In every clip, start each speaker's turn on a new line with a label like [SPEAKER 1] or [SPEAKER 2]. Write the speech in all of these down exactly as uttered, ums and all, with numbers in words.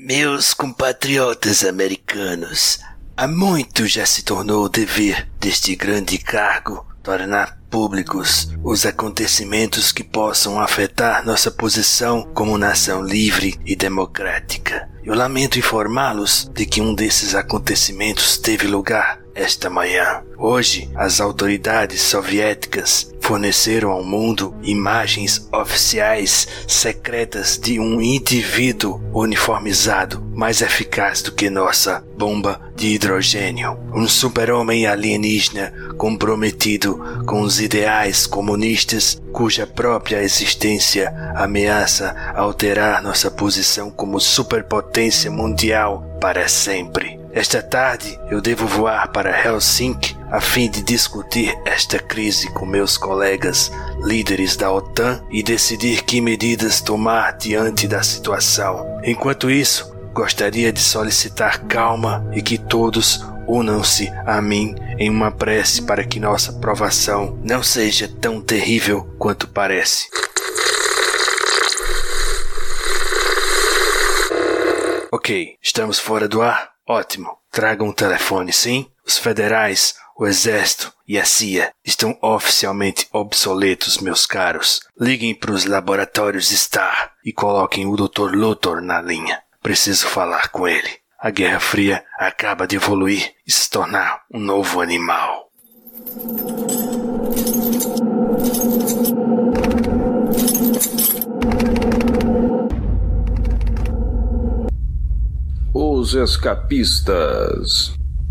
[SPEAKER 1] Meus compatriotas americanos, há muito já se tornou o dever deste grande cargo tornar públicos os acontecimentos que possam afetar nossa posição como nação livre e democrática. Eu lamento informá-los de que um desses acontecimentos teve lugar esta manhã. Hoje, as autoridades soviéticas forneceram ao mundo imagens oficiais secretas de um indivíduo uniformizado mais eficaz do que nossa bomba de hidrogênio. Um super-homem alienígena comprometido com os ideais comunistas cuja própria existência ameaça alterar nossa posição como superpotência mundial para sempre. Esta tarde eu devo voar para Helsinki a fim de discutir esta crise com meus colegas líderes da OTAN e decidir que medidas tomar diante da situação. Enquanto isso, gostaria de solicitar calma e que todos unam-se a mim em uma prece para que nossa provação não seja tão terrível quanto parece. Ok, estamos fora do ar? Ótimo. Tragam um telefone, sim? Os federais, o exército e a C I A estão oficialmente obsoletos, meus caros. Liguem para os laboratórios Star e coloquem o doutor Luthor na linha. Preciso falar com ele. A Guerra Fria acaba de evoluir e se tornar um novo animal.
[SPEAKER 2] Os escapistas.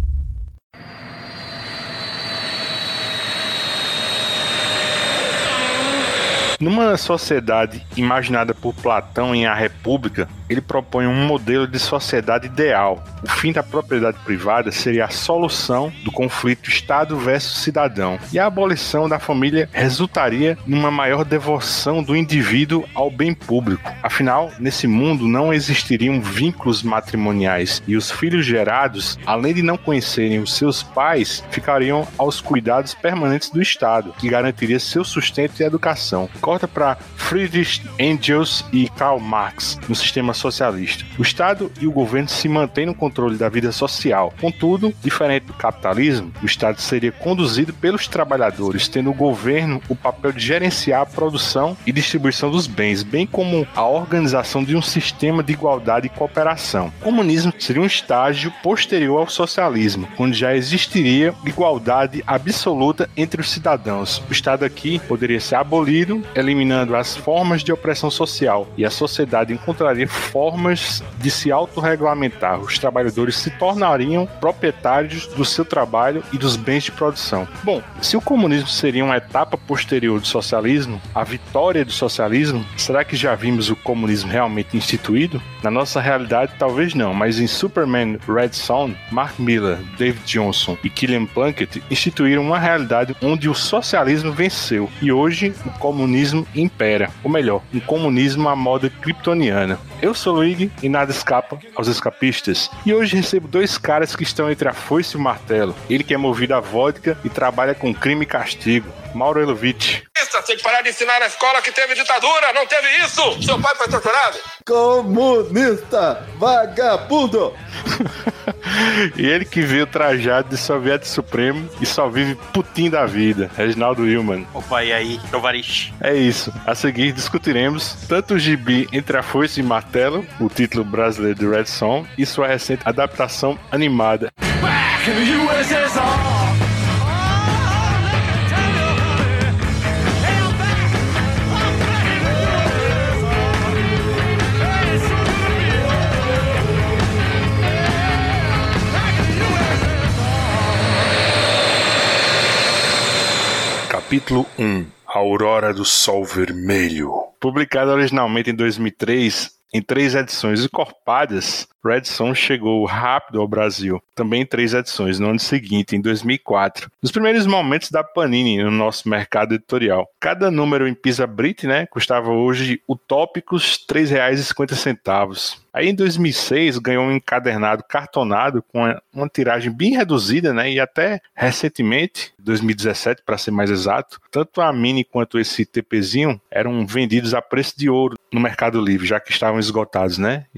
[SPEAKER 3] Numa sociedade imaginada por Platão em A República, ele propõe um modelo de sociedade ideal. O fim da propriedade privada seria a solução do conflito Estado versus cidadão, e a abolição da família resultaria numa maior devoção do indivíduo ao bem público. Afinal, nesse mundo não existiriam vínculos matrimoniais, e os filhos gerados, além de não conhecerem os seus pais, ficariam aos cuidados permanentes do Estado, que garantiria seu sustento e educação. Corta para Friedrich Engels e Karl Marx no sistema socialista. O Estado e o governo se mantêm no controle da vida social. Contudo, diferente do capitalismo, o Estado seria conduzido pelos trabalhadores, tendo o governo o papel de gerenciar a produção e distribuição dos bens, bem como a organização de um sistema de igualdade e cooperação. O comunismo seria um estágio posterior ao socialismo, onde já existiria igualdade absoluta entre os cidadãos. O Estado aqui poderia ser abolido, eliminando as formas de opressão social, e a sociedade encontraria formas de se autorregulamentar. Os trabalhadores se tornariam proprietários do seu trabalho e dos bens de produção. Bom, se o comunismo seria uma etapa posterior do socialismo, a vitória do socialismo, será que já vimos o comunismo realmente instituído? Na nossa realidade, talvez não, mas em Superman Red Son, Mark Miller, David Johnson e Killian Plunkett instituíram uma realidade onde o socialismo venceu, e hoje o comunismo impera, ou melhor, um comunismo à moda kryptoniana. Eu sou o Luigi e nada escapa aos escapistas, e hoje recebo dois caras que estão entre a foice e o martelo. Ele que é movido a vodka e trabalha com crime e castigo, Mauro Elovitch.
[SPEAKER 4] Tem que parar de ensinar na escola que teve ditadura, não teve isso! Seu pai foi torturado!
[SPEAKER 5] Comunista! Vagabundo!
[SPEAKER 3] E ele que veio trajado de soviético supremo e só vive putinho da vida, Reginaldo Willman.
[SPEAKER 6] Opa, e aí, Tovarish?
[SPEAKER 3] É isso. A seguir discutiremos tanto o gibi Entre a Foice e o Martelo, o título brasileiro de Red Son, e sua recente adaptação animada. Back in the U S S R. Capítulo um. A Aurora do Sol Vermelho. Publicado originalmente em dois mil e três, em três edições encorpadas, Red Son chegou rápido ao Brasil, também em três edições, no ano seguinte, em dois mil e quatro. Nos primeiros momentos da Panini no nosso mercado editorial. Cada número em Pisa-Brit, né, custava hoje utópicos três reais e cinquenta centavos. Aí em dois mil e seis ganhou um encadernado cartonado com uma, uma tiragem bem reduzida, né, e até recentemente, dois mil e dezessete para ser mais exato, tanto a Mini quanto esse TPzinho eram vendidos a preço de ouro no Mercado Livre, já que estavam esgotados, né? E aí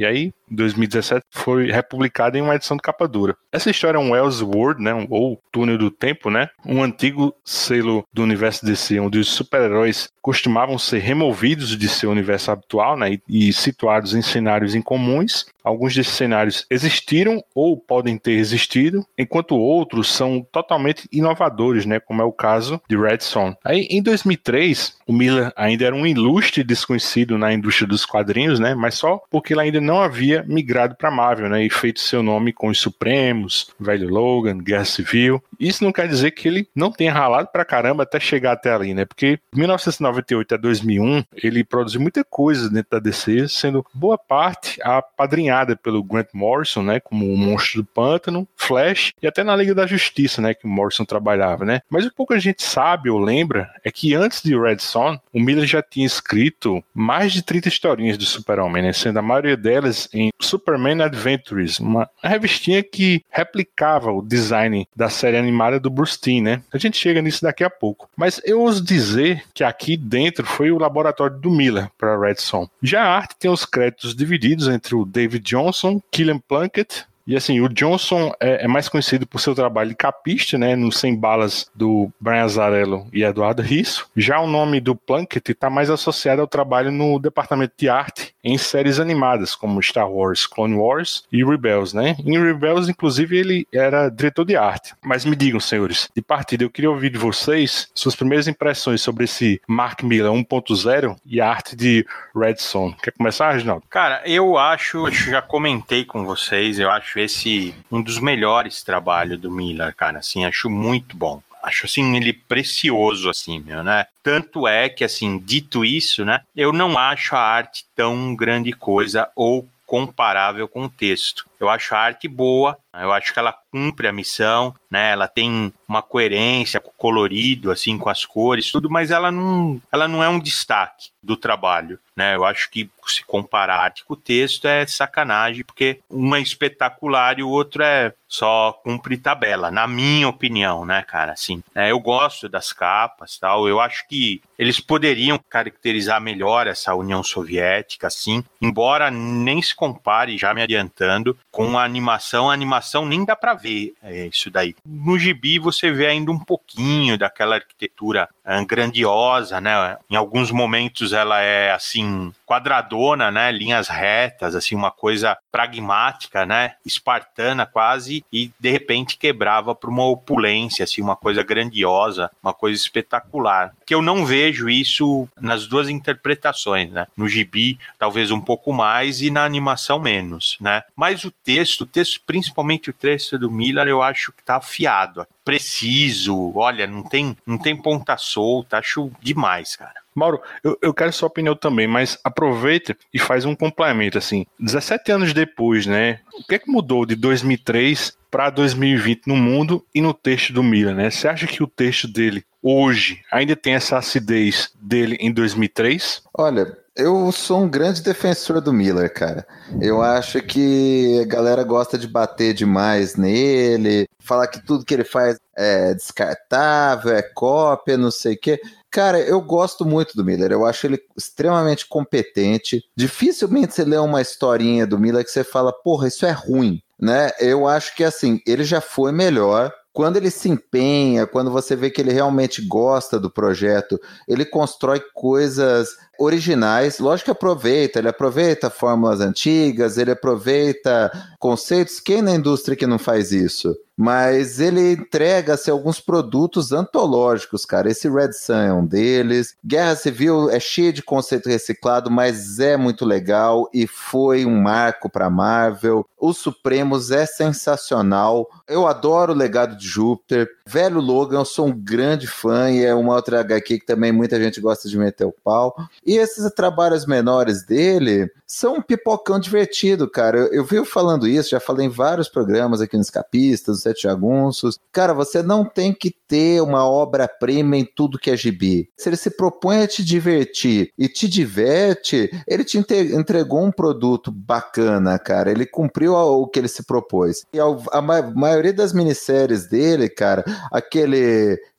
[SPEAKER 3] em dois mil e dezessete, foi republicada em uma edição de capa dura. Essa história é um Elseworld, né, um, ou Túnel do Tempo, né, um antigo selo do universo D C, onde os super-heróis costumavam ser removidos de seu universo habitual, né, e, e situados em cenários incomuns. Alguns desses cenários existiram ou podem ter existido, enquanto outros são totalmente inovadores, né, como é o caso de Red Son. Aí, em dois mil e três, o Miller ainda era um ilustre desconhecido na indústria dos quadrinhos, né, mas só porque ele ainda não havia migrado para Marvel, né, e feito seu nome com os Supremos, Velho Logan, Guerra Civil. Isso não quer dizer que ele não tenha ralado pra caramba até chegar até ali, né, porque de mil novecentos e noventa e oito a dois mil e um ele produziu muita coisa dentro da D C, sendo boa parte apadrinhada pelo Grant Morrison, né, como o Monstro do Pântano, Flash e até na Liga da Justiça, né, que o Morrison trabalhava, né. Mas o que pouca gente sabe ou lembra é que antes de Red Son, o Miller já tinha escrito mais de trinta historinhas do Super-Homem, né, sendo a maioria delas em Superman Adventures, uma revistinha que replicava o design da série animada do Bruce Timm, né. A gente chega nisso daqui a pouco. Mas eu ouso dizer que aqui dentro foi o laboratório do Miller para Red Son. Já a arte tem os créditos divididos entre o David Johnson, Kilian Plunkett. E assim, o Johnson é, é mais conhecido por seu trabalho de capista, né, no Sem Balas do Brian Azzarello e Eduardo Risso. Já o nome do Plunkett está mais associado ao trabalho no departamento de arte em séries animadas, como Star Wars, Clone Wars e Rebels, né? Em Rebels, inclusive, ele era diretor de arte. Mas me digam, senhores, de partida, eu queria ouvir de vocês suas primeiras impressões sobre esse Mark Miller um ponto zero e a arte de Red Son. Quer começar, Reginaldo?
[SPEAKER 6] Cara, eu acho, já comentei com vocês, eu acho esse um dos melhores trabalhos do Miller, cara, assim, acho muito bom. Acho, assim, ele precioso, assim, meu, né? Tanto é que, assim, dito isso, né, eu não acho a arte tão grande coisa ou comparável com o texto. Eu acho a arte boa, eu acho que ela cumpre a missão, né? Ela tem uma coerência com o colorido, assim, com as cores, tudo, mas ela não, ela não é um destaque do trabalho, né? Eu acho que se comparar a arte com o texto é sacanagem, porque um é espetacular e o outro é só cumprir tabela, na minha opinião, né, cara? Assim, é, eu gosto das capas, tal. Eu acho que eles poderiam caracterizar melhor essa União Soviética, assim, embora nem se compare, já me adiantando, com a animação. A animação nem dá pra ver é, isso daí. No gibi você vê ainda um pouquinho daquela arquitetura é, grandiosa, né? Em alguns momentos ela é, assim, quadradona, né? Linhas retas, assim, uma coisa pragmática, né? Espartana quase, e de repente quebrava para uma opulência, assim, uma coisa grandiosa, uma coisa espetacular. Que eu não vejo isso nas duas interpretações, né? No gibi, talvez um pouco mais, e na animação menos, né? Mas o texto, o texto, principalmente o texto do Miller, eu acho que tá afiado, preciso, olha, não tem, não tem ponta solta, acho demais, cara.
[SPEAKER 3] Mauro, eu, eu quero sua opinião também, mas aproveita e faz um complemento, assim, dezessete anos depois, né, o que é que mudou de dois mil e três para dois mil e vinte no mundo e no texto do Miller, né? Você acha que o texto dele hoje ainda tem essa acidez dele em dois mil e três?
[SPEAKER 5] Olha, eu sou um grande defensor do Miller, cara. Eu acho que a galera gosta de bater demais nele, falar que tudo que ele faz é descartável, é cópia, não sei o quê. Cara, eu gosto muito do Miller, eu acho ele extremamente competente. Dificilmente você lê uma historinha do Miller que você fala, porra, isso é ruim, né? Eu acho que, assim, ele já foi melhor. Quando ele se empenha, quando você vê que ele realmente gosta do projeto, ele constrói coisas originais. Lógico que aproveita, ele aproveita fórmulas antigas, ele aproveita conceitos. Quem na indústria que não faz isso? Mas ele entrega-se alguns produtos antológicos, cara. Esse Red Son é um deles. Guerra Civil é cheio de conceito reciclado, mas é muito legal e foi um marco para Marvel. Os Supremos é sensacional. Eu adoro o Legado de Júpiter. Velho Logan, eu sou um grande fã e é uma outra agá quê que também muita gente gosta de meter o pau. E esses trabalhos menores dele são um pipocão divertido, cara. Eu, eu vivo falando isso, já falei em vários programas aqui nos Capistas, Sete Jagunços. Cara, você não tem que ter uma obra-prima em tudo que é gibi. Se ele se propõe a te divertir e te diverte, ele te entregou um produto bacana, cara. Ele cumpriu o que ele se propôs. E a, a maioria das minisséries dele, cara, aquele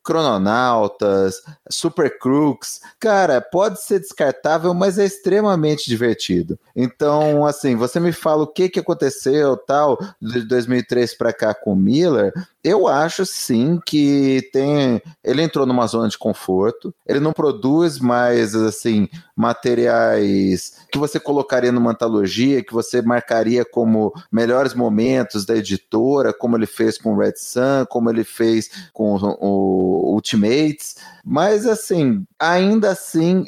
[SPEAKER 5] Crononautas, Super Crooks, cara, pode ser descartável, mas é extremamente divertido. Então, assim, você me fala o que, que aconteceu, tal, de dois mil e três para cá com o Miller, eu acho sim que tem. Ele entrou numa zona de conforto, ele não produz mais, assim, materiais que você colocaria numa antologia, que você marcaria como melhores momentos da editora, como ele fez com o Red Sun, como ele fez com o Ultimates, mas assim, ainda assim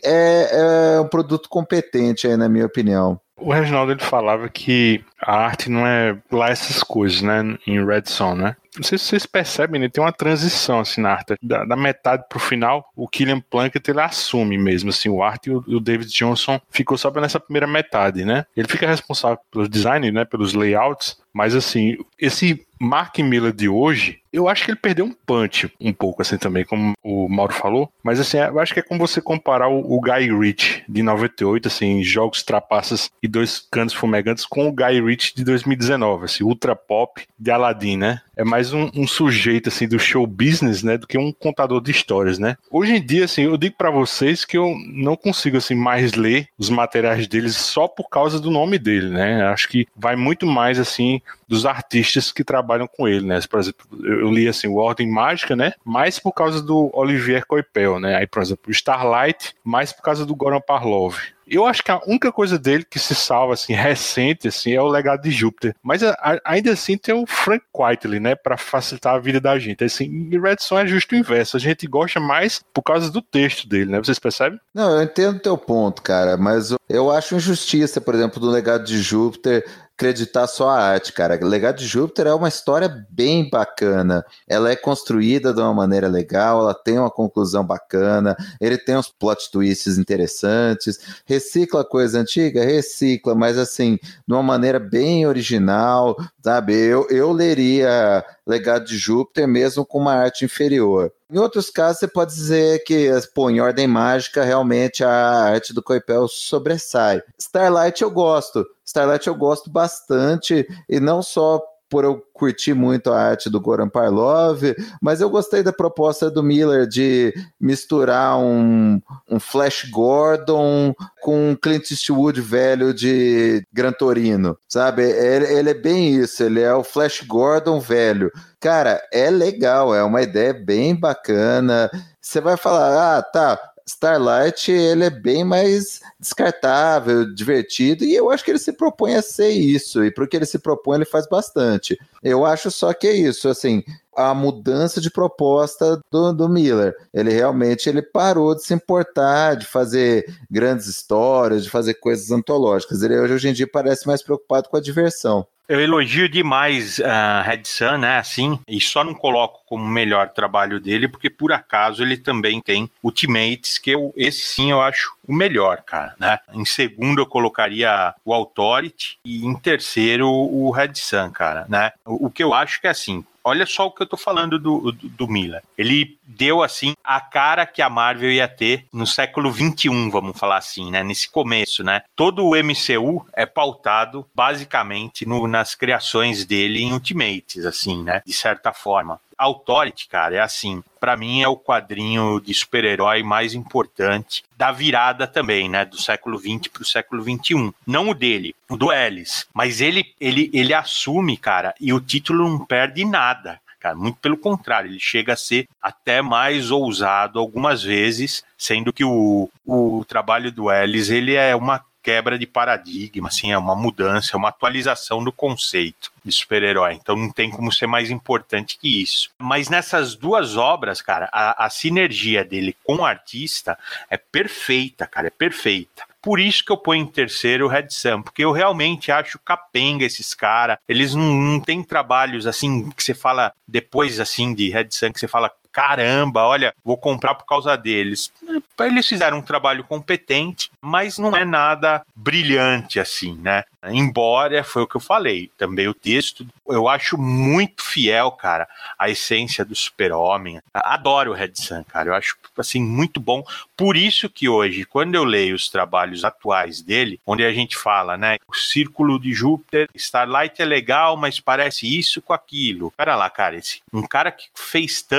[SPEAKER 5] é, é um produto competente aí, na minha opinião.
[SPEAKER 3] O Reginaldo, ele falava que a arte não é lá essas coisas, né, em Red Son, né? Não sei se vocês percebem, né? Tem uma transição assim na arte. Da, da metade pro final, o Killian Plunkett ele assume mesmo assim o arte, e o, o David Johnson ficou só nessa primeira metade, né? Ele fica responsável pelo design, né? Pelos layouts, mas assim, esse Mark Miller de hoje, eu acho que ele perdeu um punch um pouco assim também, como o Mauro falou, mas assim, eu acho que é como você comparar o, o Guy Ritchie de noventa e oito, assim, Jogos, Trapaças e Dois Canos Fumegantes com o Guy Ritchie de dois mil e dezenove, assim, ultra pop de Aladdin, né? É mais um, um sujeito, assim, do show business, né, do que um contador de histórias, né? Hoje em dia, assim, eu digo pra vocês que eu não consigo, assim, mais ler os materiais deles só por causa do nome dele, né? Acho que vai muito mais, assim, dos artistas que trabalham com ele, né? Por exemplo, eu li, assim, o Ordem Mágica, né? Mais por causa do Olivier Coipel, né? Aí, por exemplo, o Starlight, mais por causa do Goran Parlov. Eu acho que a única coisa dele que se salva, assim, recente, assim, é o Legado de Júpiter. Mas a, a, ainda assim tem o Frank Quitely, né, pra facilitar a vida da gente. Assim, em Red Son é justo o inverso. A gente gosta mais por causa do texto dele, né? Vocês percebem?
[SPEAKER 5] Não, eu entendo o teu ponto, cara, mas eu acho injustiça, por exemplo, do Legado de Júpiter acreditar só a arte, cara. O Legado de Júpiter é uma história bem bacana. Ela é construída de uma maneira legal, ela tem uma conclusão bacana, ele tem uns plot twists interessantes, recicla coisa antiga? Recicla, mas assim, de uma maneira bem original, sabe? Eu, eu leria Legado de Júpiter mesmo com uma arte inferior. Em outros casos, você pode dizer que, pô, em Ordem Mágica, realmente a arte do Coipel sobressai. Starlight eu gosto. Starlight eu gosto bastante, e não só por eu curtir muito a arte do Goran Parlov, mas eu gostei da proposta do Miller de misturar um, um Flash Gordon com um Clint Eastwood velho de Gran Torino, sabe? Ele, ele é bem isso, ele é o Flash Gordon velho. Cara, é legal, é uma ideia bem bacana. Você vai falar, ah, tá, Starlight, ele é bem mais descartável, divertido, e eu acho que ele se propõe a ser isso, e porque ele se propõe, ele faz bastante. Eu acho só que é isso, assim, a mudança de proposta do, do Miller. Ele realmente ele parou de se importar, de fazer grandes histórias, de fazer coisas antológicas. Ele hoje em dia parece mais preocupado com a diversão.
[SPEAKER 6] Eu elogio demais a uh, Red Sun, né, assim, e só não coloco como o melhor trabalho dele, porque por acaso ele também tem Ultimates, que eu, esse sim eu acho o melhor, cara, né. Em segundo eu colocaria o Authority, e em terceiro o Red Sun, cara, né. O, o que eu acho que é assim, olha só o que eu tô falando do, do, do Miller. Ele deu, assim, a cara que a Marvel ia ter no século vinte e um, vamos falar assim, né? Nesse começo, né? Todo o M C U é pautado, basicamente, no, nas criações dele em Ultimates, assim, né? De certa forma. Authority, cara, é assim, pra mim é o quadrinho de super-herói mais importante da virada também, né, do século vinte pro século vinte e um. Não o dele, o do Ellis, mas ele, ele, ele assume, cara, e o título não perde nada, cara, muito pelo contrário, ele chega a ser até mais ousado algumas vezes, sendo que o, o trabalho do Ellis, ele é uma quebra de paradigma, assim, é uma mudança, é uma atualização do conceito de super-herói, então não tem como ser mais importante que isso. Mas nessas duas obras, cara, a, a sinergia dele com o artista é perfeita, cara, é perfeita. Por isso que eu ponho em terceiro o Red Sun, porque eu realmente acho capenga esses caras, eles não, não têm trabalhos assim, que você fala depois assim de Red Sun, que você fala, caramba, olha, vou comprar por causa deles. Eles fizeram um trabalho competente, mas não é nada brilhante assim, né? Embora, foi o que eu falei, também o texto, eu acho muito fiel, cara, à essência do Super-Homem. Adoro o Red Sun, cara, eu acho, assim, muito bom. Por isso que hoje, quando eu leio os trabalhos atuais dele, onde a gente fala, né, o Círculo de Júpiter, Starlight é legal, mas parece isso com aquilo. Pera lá, cara, esse, um cara que fez tanto no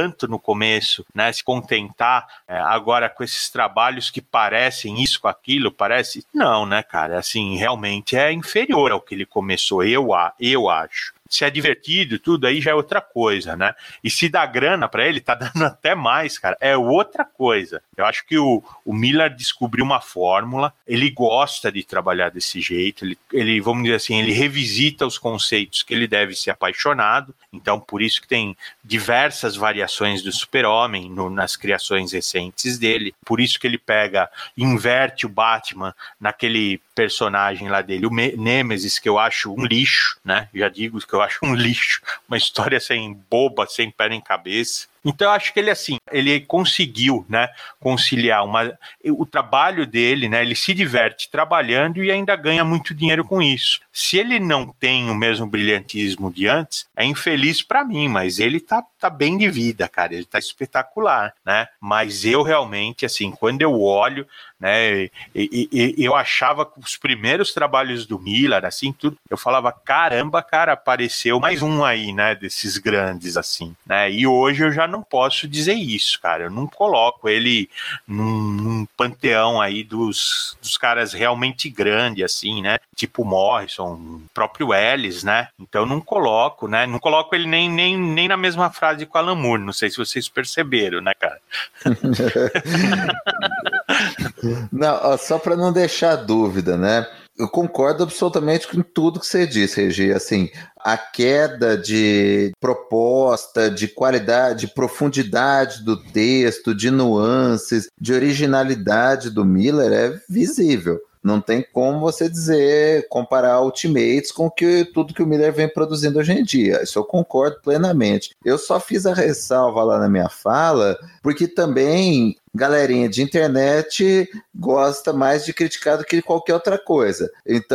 [SPEAKER 6] começo, né? Se contentar é, agora com esses trabalhos que parecem isso com aquilo, parece... Não, né, cara? Assim, realmente é inferior ao que ele começou, eu, eu acho. Se é divertido, tudo aí já é outra coisa, né? E se dá grana pra ele, tá dando até mais, cara. É outra coisa. Eu acho que o, o Miller descobriu uma fórmula, ele gosta de trabalhar desse jeito, ele, ele, vamos dizer assim, ele revisita os conceitos que ele deve ser apaixonado, então por isso que tem diversas variações do Super-Homem no, nas criações recentes dele, por isso que ele pega, inverte o Batman naquele personagem lá dele, o Nêmesis, que eu acho um lixo, né? Já digo que eu acho um lixo, uma história sem boba, sem pé nem cabeça. Então eu acho que ele assim, ele conseguiu, né, conciliar uma, o trabalho dele, né, ele se diverte trabalhando e ainda ganha muito dinheiro com isso. Se ele não tem o mesmo brilhantismo de antes, é infeliz pra mim, mas ele tá, tá bem de vida, cara, ele tá espetacular, né, mas eu realmente, assim, quando eu olho, né, e, e, e, eu achava que os primeiros trabalhos do Miller, assim, tudo, eu falava, caramba, cara, apareceu mais um aí, né, desses grandes, assim, né, e hoje eu já não posso dizer isso, cara, eu não coloco ele num, num panteão aí dos, dos caras realmente grandes, assim, né, tipo Morrison, o próprio Ellis, né, então eu não coloco, né, não coloco ele nem, nem, nem na mesma frase com o Alan Moore, não sei se vocês perceberam, né, cara.
[SPEAKER 5] Não, ó, só para não deixar dúvida, né? Eu concordo absolutamente com tudo que você disse, Regi. Assim, a queda de proposta, de qualidade, de profundidade do texto, de nuances, de originalidade do Miller é visível. Não tem como você dizer, comparar Ultimates com que, tudo que o Miller vem produzindo hoje em dia. Isso eu concordo plenamente. Eu só fiz a ressalva lá na minha fala, porque também galerinha de internet gosta mais de criticar do que de qualquer outra coisa.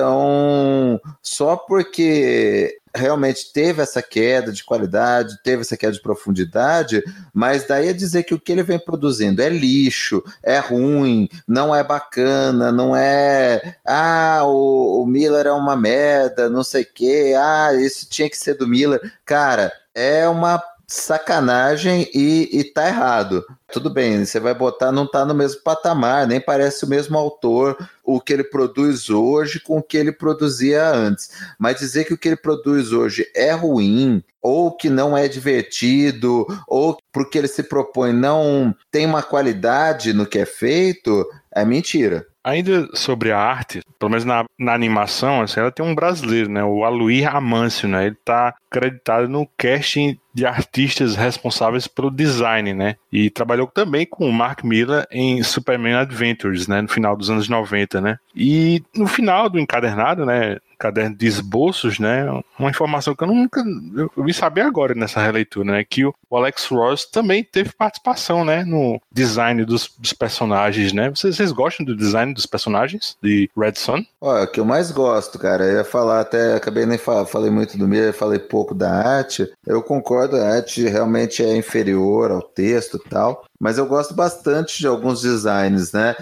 [SPEAKER 5] Então, só porque realmente teve essa queda de qualidade, teve essa queda de profundidade, mas daí é dizer que o que ele vem produzindo é lixo, é ruim, não é bacana, não é ah, o, o Miller é uma merda, não sei o que, ah, isso tinha que ser do Miller. Cara, é uma sacanagem e, e tá errado. Tudo bem, você vai botar, não tá no mesmo patamar, nem parece o mesmo autor, o que ele produz hoje com o que ele produzia antes. Mas dizer que o que ele produz hoje é ruim, ou que não é divertido, ou porque ele se propõe não tem uma qualidade no que é feito, é mentira.
[SPEAKER 3] Ainda sobre a arte, pelo menos na, na animação, assim, ela tem um brasileiro, né? O Aloy Amâncio, né? Ele tá acreditado no casting de artistas responsáveis pelo design, né? E trabalhou também com o Mark Millar em Superman Adventures, né? No final dos anos noventa, né? E no final do encadernado, né? Caderno de esboços, né? Uma informação que eu nunca eu vim saber agora nessa releitura, né? Que o Alex Ross também teve participação, né? No design dos, dos personagens, né? Vocês, vocês gostam do design dos personagens de Red Son?
[SPEAKER 5] Olha, o que eu mais gosto, cara, eu ia falar até, acabei nem falando, falei muito do Miller, falei pouco da arte. Eu concordo, a arte realmente é inferior ao texto e tal, mas eu gosto bastante de alguns designs, né?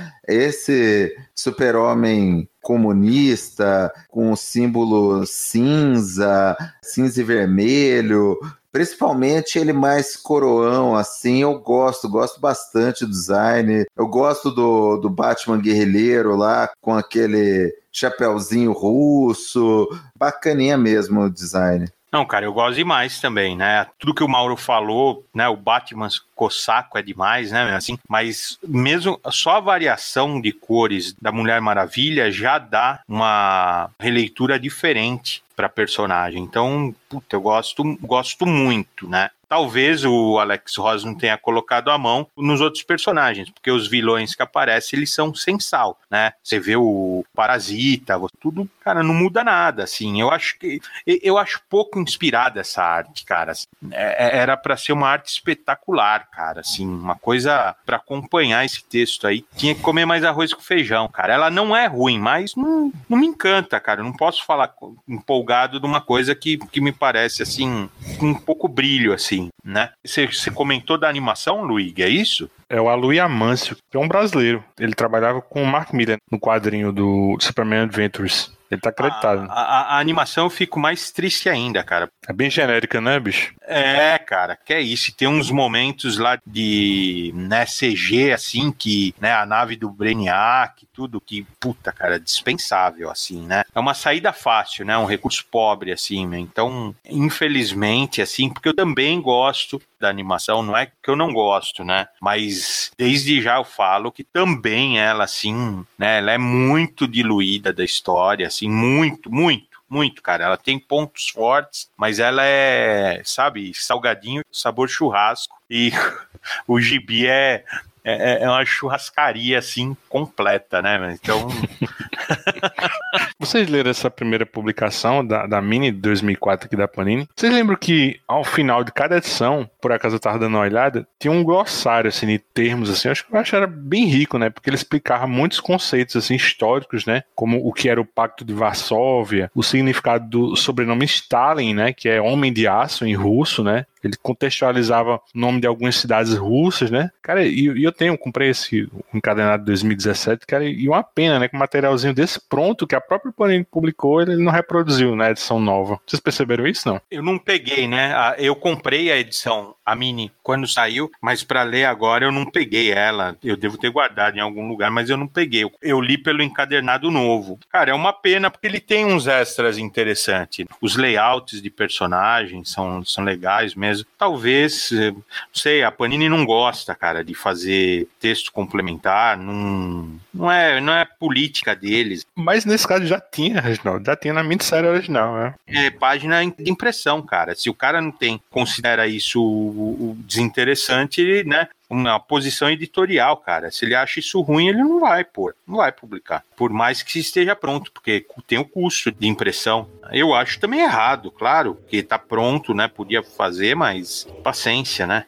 [SPEAKER 5] Esse Super-Homem comunista, com o símbolo cinza, cinza e vermelho, principalmente ele mais coroão, assim, eu gosto, gosto bastante do design. Eu gosto do, do Batman guerrilheiro lá, com aquele chapeuzinho russo, bacaninha mesmo o design.
[SPEAKER 6] Não, cara, eu gosto demais também, né? Tudo que o Mauro falou, né? O Batman cossaco é demais, né? Assim, mas mesmo só a variação de cores da Mulher Maravilha já dá uma releitura diferente para personagem. Então, puta, eu gosto, gosto muito, né? Talvez o Alex Ross não tenha colocado a mão nos outros personagens, porque os vilões que aparecem, eles são sem sal, né? Você vê o Parasita, tudo, cara, não muda nada, assim. Eu acho que eu acho pouco inspirada essa arte, cara. Assim, é, era para ser uma arte espetacular, cara, assim, uma coisa para acompanhar esse texto aí. Tinha que comer mais arroz com feijão, cara. Ela não é ruim, mas não, não me encanta, cara. Eu não posso falar empolgado de uma coisa que, que me parece, assim, com um pouco brilho, assim. Né? Você, você comentou da animação, Luigi, é isso?
[SPEAKER 3] É o Aloy Amâncio, que é um brasileiro. Ele trabalhava com o Mark Millar no quadrinho do Superman Adventures. Ele tá acreditado.
[SPEAKER 6] A, a, a animação eu fico mais triste ainda, cara.
[SPEAKER 3] É bem genérica, né, bicho?
[SPEAKER 6] É, cara, que é isso. Tem uns momentos lá de, né, C G, assim, que, né, a nave do Brainiac, tudo que, puta, cara, dispensável, assim, né? É uma saída fácil, né? Um recurso pobre, assim, né? Então, infelizmente, assim, porque eu também gosto da animação, não é que eu não gosto, né? Mas desde já eu falo que também ela, assim, né? Ela é muito diluída da história, assim, muito, muito. Muito, cara. Ela tem pontos fortes, mas ela é, sabe, salgadinho, sabor churrasco. E o gibi é, é, é uma churrascaria, assim, completa, né? Então...
[SPEAKER 3] Vocês leram essa primeira publicação da, da Mini de dois mil e quatro aqui da Panini? Vocês lembram que ao final de cada edição, por acaso eu tava dando uma olhada, tinha um glossário, assim, de termos, assim, eu acho que eu acho que era bem rico, né? Porque ele explicava muitos conceitos, assim, históricos, né? Como o que era o Pacto de Varsóvia, o significado do sobrenome Stalin, né? Que é homem de aço em russo, né? Ele contextualizava o nome de algumas cidades russas, né? Cara, e, e eu tenho, comprei esse encadernado de dois mil e dezessete, cara, e uma pena, né? Com um materialzinho desse pronto, que a própria Panini publicou, ele não reproduziu na edição nova. Vocês perceberam isso, não?
[SPEAKER 6] Eu não peguei, né? Eu comprei a edição, a Mini, quando saiu, mas para ler agora eu não peguei ela. Eu devo ter guardado em algum lugar, mas eu não peguei. Eu li pelo encadernado novo. Cara, é uma pena, porque ele tem uns extras interessantes. Os layouts de personagens são, são legais mesmo. Talvez, não sei, a Panini não gosta, cara, de fazer texto complementar, não, não, é, não é política deles.
[SPEAKER 3] Mas nesse caso já tinha, Reginaldo, já tinha na minissérie original, né?
[SPEAKER 6] É página de impressão, cara. Se o cara não tem, considera isso o, o desinteressante, né? Uma posição editorial, cara. Se ele acha isso ruim, ele não vai pôr, não vai publicar. Por mais que esteja pronto, porque tem o custo de impressão. Eu acho também errado, claro, que tá pronto, né? Podia fazer, mas paciência, né?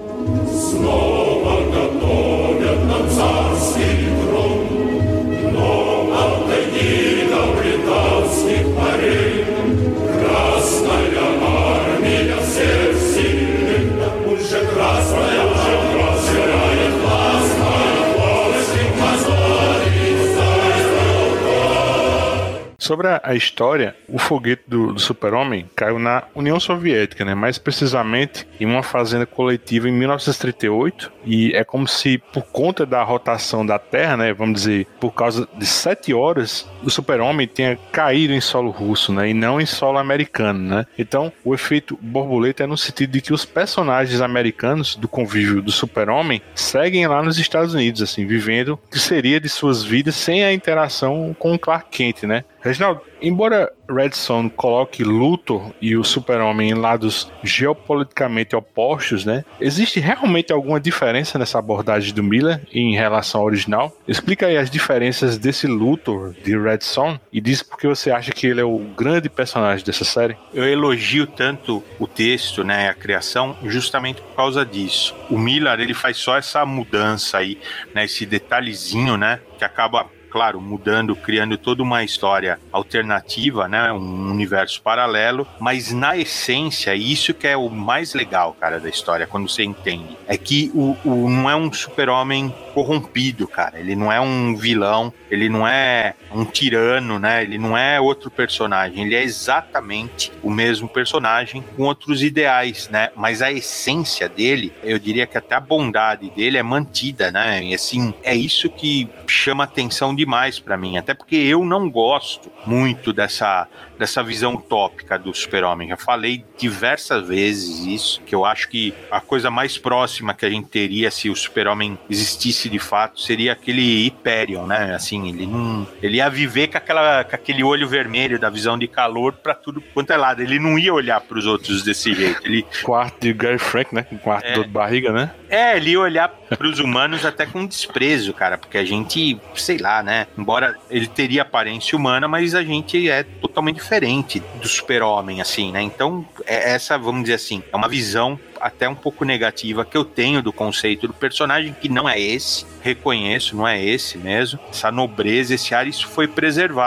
[SPEAKER 3] Sobre a, a história, o foguete do, do Super-Homem caiu na União Soviética, né? Mais precisamente em uma fazenda coletiva em mil novecentos e trinta e oito, e é como se, por conta da rotação da Terra, né, vamos dizer, por causa de sete horas, o Super-Homem tenha caído em solo russo, né, e não em solo americano, né? Então, o efeito borboleta é no sentido de que os personagens americanos do convívio do Super-Homem seguem lá nos Estados Unidos, assim, vivendo o que seria de suas vidas sem a interação com o Clark Kent, né? Reginaldo, embora Red Son coloque Luthor e o Super-Homem em lados geopoliticamente opostos, né? Existe realmente alguma diferença nessa abordagem do Miller em relação ao original? Explica aí as diferenças desse Luthor de Red Son e diz por que você acha que ele é o grande personagem dessa série.
[SPEAKER 6] Eu elogio tanto o texto, né, a criação, justamente por causa disso. O Miller, ele faz só essa mudança aí, né, esse detalhezinho, né, que acaba, claro, mudando, criando toda uma história alternativa, né, um universo paralelo, mas na essência, isso que é o mais legal, cara, da história, quando você entende, é que o, o não é um super-homem corrompido, cara, ele não é um vilão, ele não é um tirano, né, ele não é outro personagem, ele é exatamente o mesmo personagem com outros ideais, né, mas a essência dele, eu diria que até a bondade dele é mantida, né, e assim, é isso que chama atenção demais pra mim, até porque eu não gosto muito dessa, dessa visão utópica do Super-Homem. Já falei diversas vezes isso, que eu acho que a coisa mais próxima que a gente teria se o Super-Homem existisse de fato seria aquele Hyperion, né? Assim, ele não, ele ia viver com, aquela, com aquele olho vermelho da visão de calor pra tudo quanto é lado. Ele não ia olhar pros outros desse jeito. Ele...
[SPEAKER 3] Quarto de Gary Frank, né? Quarto
[SPEAKER 6] é.
[SPEAKER 3] de barriga, né?
[SPEAKER 6] É, ele ia olhar pros humanos até com desprezo, cara, porque a gente, sei lá, né? Embora ele teria aparência humana, mas a gente é totalmente diferente do Super-Homem, assim, né? Então, é essa, vamos dizer assim, é uma visão até um pouco negativa que eu tenho do conceito do personagem, que não é esse, reconheço, não é esse mesmo, essa nobreza, esse ar, isso foi preservado.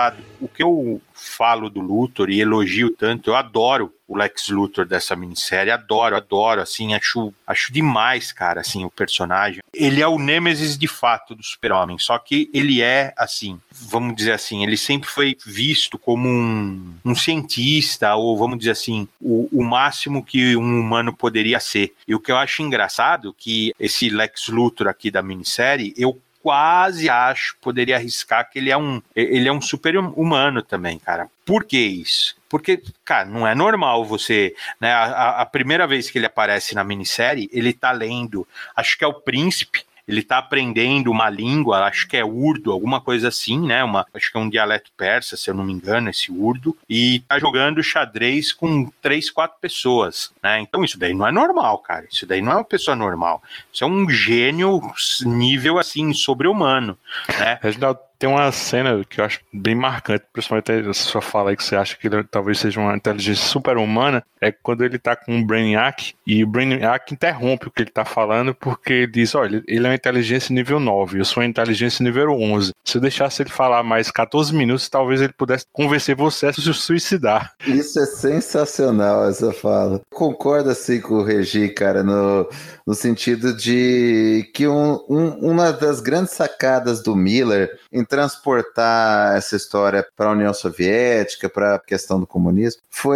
[SPEAKER 6] o que eu falo do Luthor e elogio tanto, eu adoro o Lex Luthor dessa minissérie, adoro, adoro, assim, acho, acho demais, cara, assim, o personagem. Ele é o nêmesis de fato do Super-Homem, só que ele é, assim, vamos dizer assim, ele sempre foi visto como um, um cientista, ou vamos dizer assim, o, o máximo que um humano poderia ser. E o que eu acho engraçado, que esse Lex Luthor aqui da minissérie, eu quase acho, poderia arriscar que ele é um, ele é um super humano também, cara. Por que isso? Porque, cara, não é normal você, né, a, a primeira vez que ele aparece na minissérie, ele tá lendo, acho que é o Príncipe, ele tá aprendendo uma língua, acho que é urdo, alguma coisa assim, né, uma, acho que é um dialeto persa, se eu não me engano, esse urdo, e tá jogando xadrez com três, quatro pessoas, né, então isso daí não é normal, cara, isso daí não é uma pessoa normal, isso é um gênio nível, assim, sobre-humano, né.
[SPEAKER 3] Reginaldo, tem uma cena que eu acho bem marcante, principalmente a sua fala aí que você acha que ele talvez seja uma inteligência super-humana, é quando ele tá com o Brainiac e o Brainiac interrompe o que ele tá falando porque ele diz, olha, ele é uma inteligência nível nove, eu sou uma inteligência nível onze. Se eu deixasse ele falar mais catorze minutos, talvez ele pudesse convencer você a se suicidar.
[SPEAKER 5] Isso é sensacional, essa fala. Concordo assim com o Regi, cara, no, no sentido de que um, um, uma das grandes sacadas do Miller em transportar essa história para a União Soviética, para a questão do comunismo, foi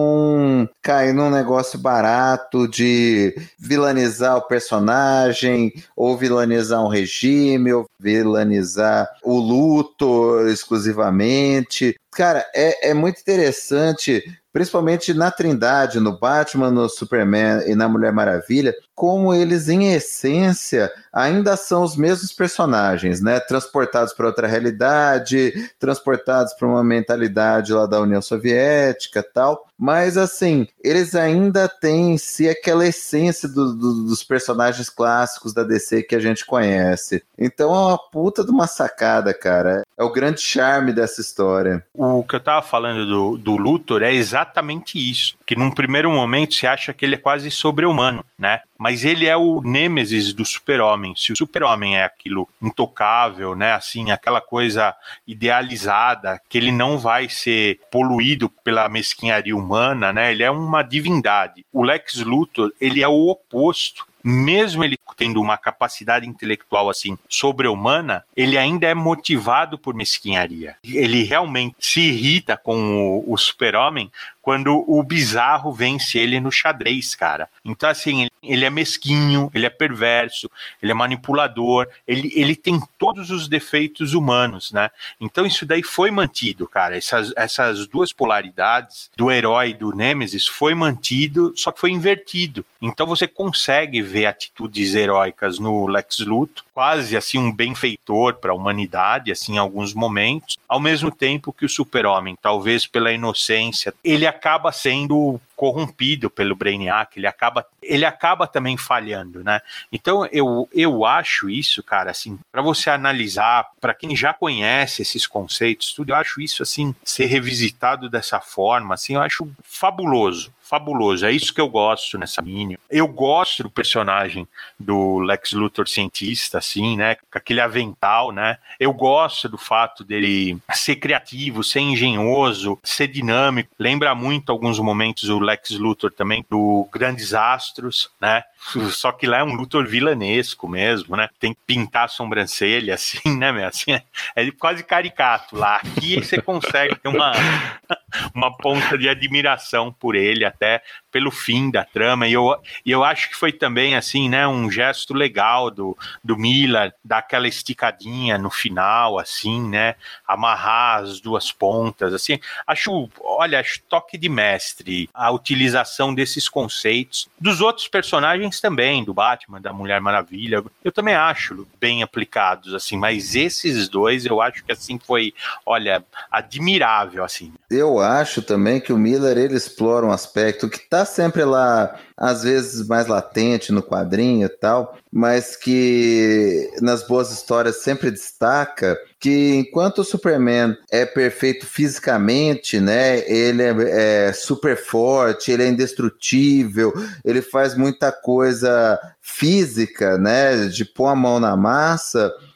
[SPEAKER 5] não cair num negócio barato de vilanizar o personagem, ou vilanizar um regime, ou vilanizar o Luthor exclusivamente. Cara, é, é muito interessante, principalmente na Trindade, no Batman, no Superman e na Mulher Maravilha, como eles, em essência, ainda são os mesmos personagens, né? Transportados para outra realidade, transportados para uma mentalidade lá da União Soviética e tal, mas, assim, eles ainda têm em si aquela essência do, do, dos personagens clássicos da D C que a gente conhece. Então é uma puta de uma sacada, cara. É o grande charme dessa história.
[SPEAKER 6] O que eu tava falando do, do Luthor é exatamente isso, que num primeiro momento você acha que ele é quase sobre-humano, né? Mas ele é o nêmesis do Super-Homem. Se o Super-Homem é aquilo intocável, né? Assim, aquela coisa idealizada, que ele não vai ser poluído pela mesquinharia humana, né? Ele é uma divindade. O Lex Luthor, ele é o oposto. Mesmo ele tendo uma capacidade intelectual assim sobre-humana, ele ainda é motivado por mesquinharia. Ele realmente se irrita com o, o Super-Homem quando o bizarro vence ele no xadrez, cara. Então, assim, ele, ele é mesquinho, ele é perverso, ele é manipulador, ele, ele tem todos os defeitos humanos, né? Então, isso daí foi mantido, cara. Essas, essas duas polaridades do herói e do Nêmesis foi mantido, só que foi invertido. Então, você consegue ver atitudes heróicas no Lex Luthor, quase assim um benfeitor para a humanidade, assim, em alguns momentos, ao mesmo tempo que o Super-Homem, talvez pela inocência, ele acaba sendo corrompido pelo Brainiac, ele acaba, ele acaba também falhando, né? Então eu, eu acho isso, cara, assim, para você analisar, para quem já conhece esses conceitos, tudo, eu acho isso, assim, ser revisitado dessa forma, assim, eu acho fabuloso. Fabuloso, é isso que eu gosto nessa mini. Eu gosto do personagem do Lex Luthor cientista, assim, né, com aquele avental, né, eu gosto do fato dele ser criativo, ser engenhoso, ser dinâmico, lembra muito alguns momentos o Lex Luthor também do Grandes Astros, né, só que lá é um Luthor vilanesco mesmo, né, tem que pintar a sobrancelha, assim, né, meu? Assim, é, é quase caricato lá. Aqui você consegue ter uma, uma ponta de admiração por ele, até pelo fim da trama, e eu, e eu acho que foi também, assim, né, um gesto legal do, do Miller, dar aquela esticadinha no final, assim, né, amarrar as duas pontas, assim, acho, olha, acho toque de mestre a utilização desses conceitos, dos outros personagens também, do Batman, da Mulher Maravilha, eu também acho bem aplicados, assim, mas esses dois eu acho que, assim, foi, olha, admirável, assim.
[SPEAKER 5] Eu acho também que o Miller, ele explora um aspecto que tá sempre lá, às vezes mais latente no quadrinho e tal, mas que nas boas histórias sempre destaca que enquanto o Superman é perfeito fisicamente, né, ele é, é super forte, ele é indestrutível, ele faz muita coisa física, né, de pôr a mão na massa,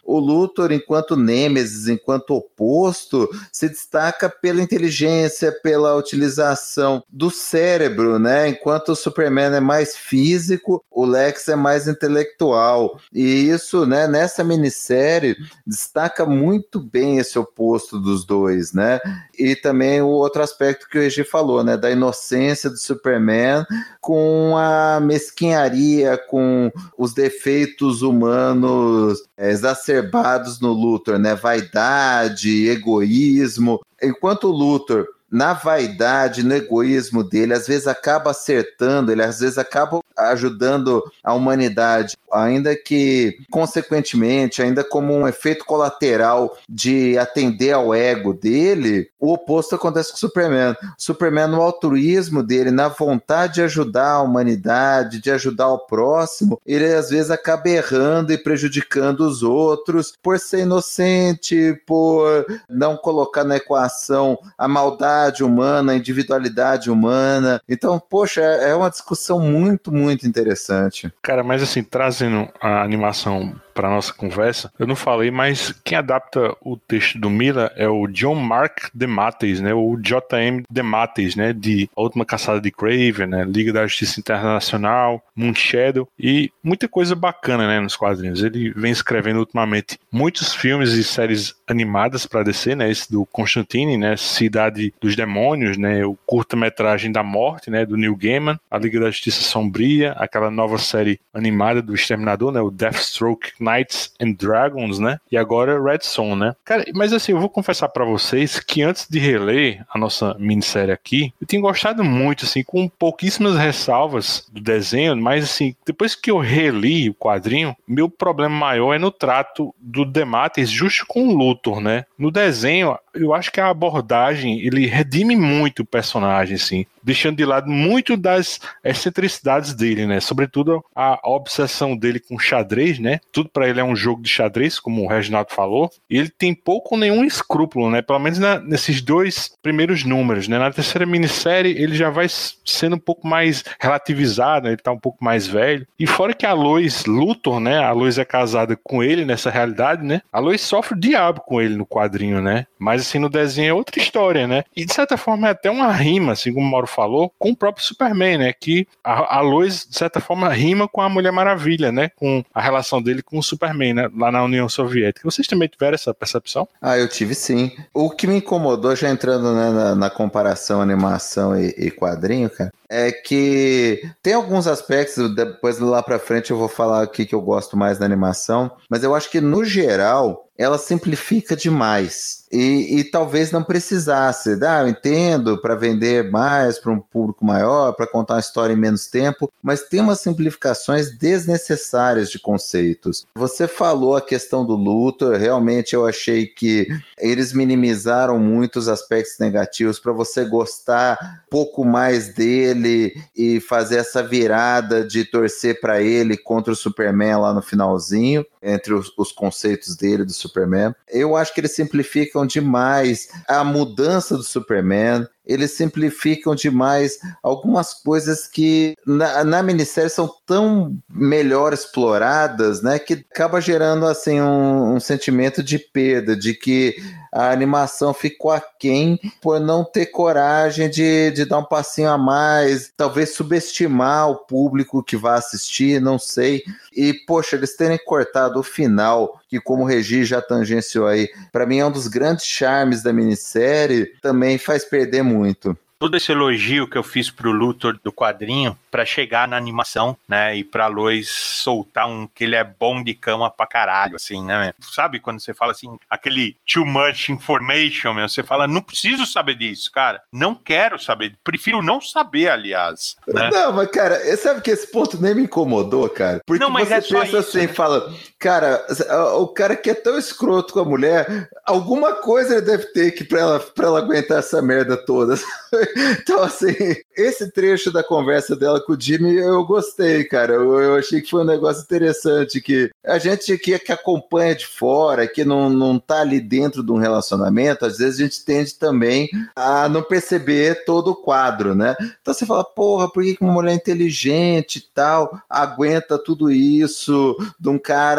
[SPEAKER 5] o Luthor, enquanto Nêmesis, enquanto oposto, se destaca pela inteligência, pela utilização do cérebro, né? Enquanto o Superman é mais físico, o Lex é mais intelectual. E isso, né, nessa minissérie, destaca muito bem esse oposto dos dois, né? E também o outro aspecto que o Egi falou, né, da inocência do Superman com a mesquinharia, com os defeitos humanos é, exacerbados no Luthor, né? Vaidade, egoísmo. Enquanto o Luthor, na vaidade, no egoísmo dele, às vezes acaba acertando, ele às vezes acaba ajudando a humanidade, ainda que, consequentemente, ainda como um efeito colateral de atender ao ego dele, o oposto acontece com o Superman. O Superman, no altruísmo dele, na vontade de ajudar a humanidade, de ajudar o próximo, ele às vezes acaba errando e prejudicando os outros por ser inocente, por não colocar na equação a maldade humana, a individualidade humana. Então, poxa, é uma discussão muito, muito interessante.
[SPEAKER 3] Cara, mas assim, trazendo a animação para nossa conversa, eu não falei, mas quem adapta o texto do Miller é o John Mark DeMatteis, né, o J M DeMatteis, né, de A Última Caçada de Kraven, né, Liga da Justiça Internacional, Moon Shadow, e muita coisa bacana, né, nos quadrinhos. Ele vem escrevendo ultimamente muitos filmes e séries animadas para D C, né, esse do Constantine, né, Cidade dos Demônios, né, o curta-metragem da Morte, né, do Neil Gaiman, a Liga da Justiça Sombria, aquela nova série animada do Exterminador, né, o Deathstroke Knights and Dragons, né? E agora Red Son, né? Cara, mas assim, eu vou confessar pra vocês que antes de reler a nossa minissérie aqui, eu tenho gostado muito, assim, com pouquíssimas ressalvas do desenho, mas assim, depois que eu reli o quadrinho, meu problema maior é no trato do DeMatteis justo com o Luthor, né? No desenho, eu acho que a abordagem, ele redime muito o personagem, assim, deixando de lado muito das excentricidades dele, né? Sobretudo a obsessão dele com xadrez, né? Tudo pra ele é um jogo de xadrez, como o Reginaldo falou. E ele tem pouco ou nenhum escrúpulo, né? Pelo menos na, nesses dois primeiros números, né? Na terceira minissérie, ele já vai sendo um pouco mais relativizado, né? Ele tá um pouco mais velho. E fora que a Lois Luthor, né? A Lois é casada com ele nessa realidade, né? A Lois sofre o diabo com ele no quadrinho, né? Mas assim, no desenho é outra história, né? E de certa forma é até uma rima, assim como o Mauro falou, com o próprio Superman, né? Que a, a Lois, de certa forma, rima com a Mulher Maravilha, né? Com a relação dele com o Superman, né? Lá na União Soviética. Vocês também tiveram essa percepção?
[SPEAKER 5] Ah, eu tive sim. O que me incomodou, já entrando, né, na, na comparação animação e, e quadrinho, cara, é que tem alguns aspectos, depois lá pra frente eu vou falar aqui que eu gosto mais da animação, mas eu acho que no geral ela simplifica demais e, e talvez não precisasse. Ah, eu entendo, para vender mais para um público maior, para contar uma história em menos tempo, mas tem umas simplificações desnecessárias de conceitos. Você falou a questão do Luthor, realmente eu achei que eles minimizaram muito os aspectos negativos para você gostar pouco mais dele e fazer essa virada de torcer para ele contra o Superman lá no finalzinho, entre os, os conceitos dele do Superman. Eu acho que eles simplificam demais a mudança do Superman, eles simplificam demais algumas coisas que na, na minissérie são tão melhor exploradas, né, que acaba gerando assim um, um sentimento de perda, de que a animação ficou aquém por não ter coragem de, de dar um passinho a mais, talvez subestimar o público que vai assistir, não sei. E, poxa, eles terem cortado o final, que como o Regi já tangenciou aí, para mim é um dos grandes charmes da minissérie, também faz perder muito.
[SPEAKER 6] Todo esse elogio que eu fiz pro Luthor do quadrinho, pra chegar na animação, né, e pra Lois soltar um que ele é bom de cama pra caralho, assim, né, sabe quando você fala assim, aquele too much information, meu, você fala, não preciso saber disso, cara, não quero saber, prefiro não saber, aliás, né?
[SPEAKER 5] Não, mas cara, sabe que esse ponto nem me incomodou, cara, porque não, mas você é pensa assim, isso, né? Fala, cara, o cara que é tão escroto com a mulher, alguma coisa ele deve ter que pra ela, pra ela aguentar essa merda toda. Então, assim, esse trecho da conversa dela com o Jimmy, eu gostei, cara. Eu, eu achei que foi um negócio interessante, que a gente que, que acompanha de fora, que não, não tá ali dentro de um relacionamento, às vezes a gente tende também a não perceber todo o quadro, né? Então você fala, porra, por que uma mulher inteligente e tal aguenta tudo isso de um cara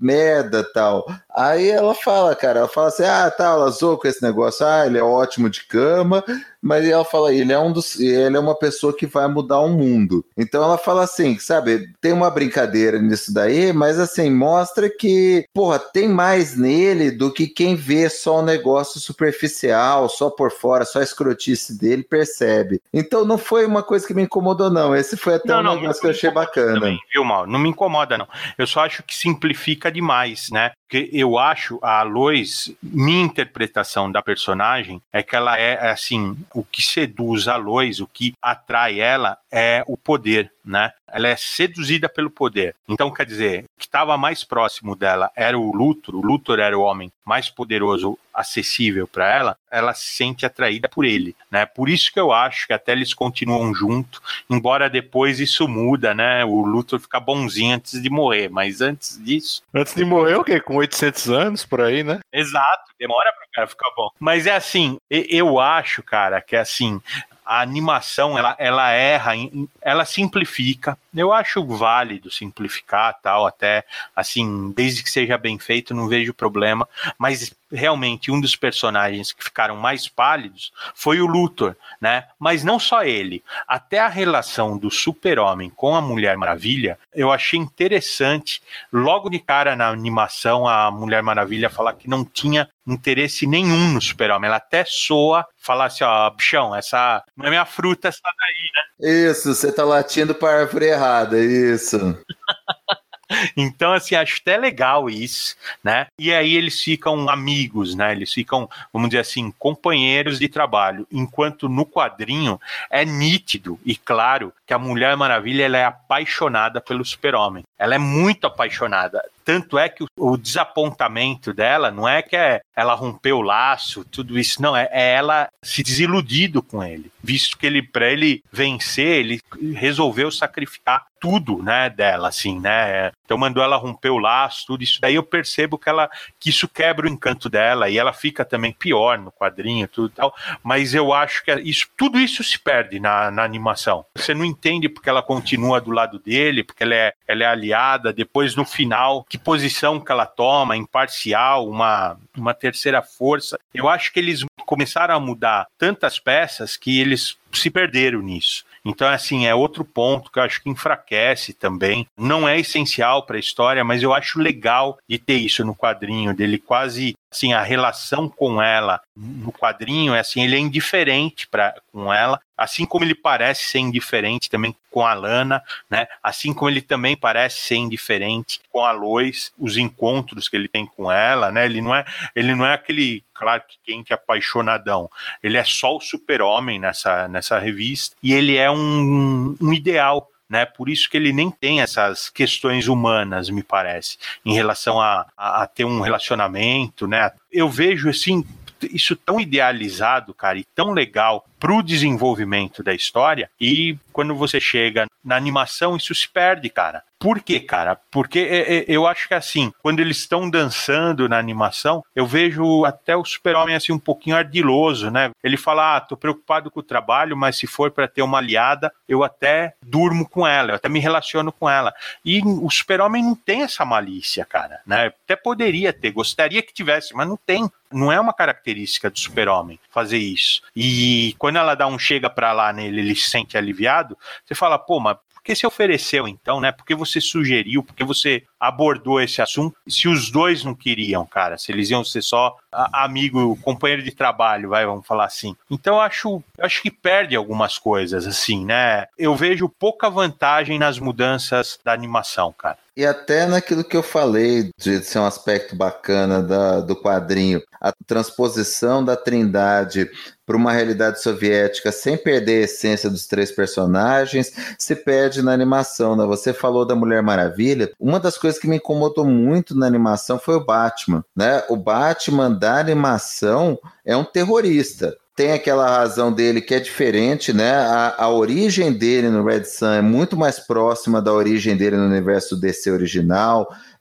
[SPEAKER 5] merda, tal. Aí ela fala, cara, ela fala assim, ah, tá, ela zoou com esse negócio, ah, ele é ótimo de cama, mas ela fala, ele é um dos, ele é uma pessoa que vai mudar o mundo. Então ela fala assim, sabe, tem uma brincadeira nisso daí, mas assim, mostra que, porra, tem mais nele do que quem vê só um negócio superficial, só por fora, só a escrotice dele, percebe. Então não foi uma coisa que me incomodou, não. Esse foi até não, um não, negócio que eu achei bacana.
[SPEAKER 6] Também, viu, Mauro? Não me incomoda, não. Eu só acho que simplifica demais, né? Porque eu acho a Lois, minha interpretação da personagem é que ela é, assim, o que seduz a Lois, o que atrai ela é o poder, né? Ela é seduzida pelo poder. Então, quer dizer, o que estava mais próximo dela era o Luthor, o Luthor era o homem mais poderoso, acessível para ela, ela se sente atraída por ele, né? Por isso que eu acho que até eles continuam juntos, embora depois isso muda, né? O Luthor fica bonzinho antes de morrer, mas antes disso...
[SPEAKER 3] Antes de morrer, o quê? Com oitocentos anos, por aí, né?
[SPEAKER 6] Exato, demora pro cara ficar bom. Mas é assim, eu acho, cara, que é assim... A animação, ela, ela erra, ela simplifica. Eu acho válido simplificar, tal, até, assim, desde que seja bem feito, não vejo problema. Mas, realmente, um dos personagens que ficaram mais pálidos foi o Luthor, né? Mas não só ele. Até a relação do Super-Homem com a Mulher Maravilha, eu achei interessante. Logo de cara na animação, a Mulher Maravilha falar que não tinha interesse nenhum no Super-Homem. Ela até soa, falar assim, ó, bichão, essa não é minha fruta, essa daí, né?
[SPEAKER 5] Isso, você tá latindo pra árvore errada, isso.
[SPEAKER 6] Então, assim, acho até legal isso, né? E aí eles ficam amigos, né? Eles ficam, vamos dizer assim, companheiros de trabalho. Enquanto no quadrinho é nítido e claro que a Mulher Maravilha ela é apaixonada pelo Super-Homem. Ela é muito apaixonada. Tanto é que o, o desapontamento dela não é que é, ela rompeu o laço, tudo isso, não, é, é ela se desiludido com ele, visto que ele, para ele vencer, ele resolveu sacrificar tudo, né, dela, assim, né, então mandou ela romper o laço, tudo isso, daí eu percebo que, ela, que isso quebra o encanto dela, e ela fica também pior no quadrinho, tudo tal, mas eu acho que isso, tudo isso se perde na, na animação, você não entende porque ela continua do lado dele, porque ela é, ela é aliada, depois no final, que posição que ela toma, imparcial, uma, uma terceira força. Eu acho que eles começaram a mudar tantas peças que eles se perderam nisso. Então, assim, é outro ponto que eu acho que enfraquece também. Não é essencial para a história, mas eu acho legal de ter isso no quadrinho, dele quase, assim, a relação com ela no quadrinho, é assim, ele é indiferente pra, com ela, assim como ele parece ser indiferente também com a Lana, né? Assim como ele também parece ser indiferente com a Lois, os encontros que ele tem com ela, né? Ele não é, ele não é aquele Clark Kent apaixonadão, ele é só o Super-Homem nessa, nessa revista, e ele é um, um ideal, né? Por isso que ele nem tem essas questões humanas, me parece, em relação a, a, a ter um relacionamento, né? Eu vejo, assim, isso tão idealizado, cara, e tão legal pro desenvolvimento da história, e quando você chega na animação, isso se perde, cara. Por quê, cara? Porque eu acho que, assim, quando eles estão dançando na animação, eu vejo até o Super-Homem, assim, um pouquinho ardiloso, né? Ele fala, ah, tô preocupado com o trabalho, mas se for para ter uma aliada, eu até durmo com ela, eu até me relaciono com ela. E o Super-Homem não tem essa malícia, cara, né? Até poderia ter, gostaria que tivesse, mas não tem. Não é uma característica do Super-Homem fazer isso. E quando ela dá um chega pra lá nele, ele se sente aliviado, você fala, pô, mas por que você ofereceu então, né? Por que você sugeriu? Por que você abordou esse assunto? Se os dois não queriam, cara, se eles iam ser só amigo, companheiro de trabalho, vai, vamos falar assim. Então eu acho, eu acho que perde algumas coisas, assim, né? Eu vejo pouca vantagem nas mudanças da animação, cara.
[SPEAKER 5] E até naquilo que eu falei de ser um aspecto bacana da, do quadrinho, a transposição da Trindade para uma realidade soviética sem perder a essência dos três personagens, se perde na animação, né? Você falou da Mulher Maravilha, uma das coisas que me incomodou muito na animação foi o Batman, né? O Batman da animação é um terrorista. Tem aquela razão dele que é diferente, né? A, a origem dele no Red Sun é muito mais próxima da origem dele no universo D C original.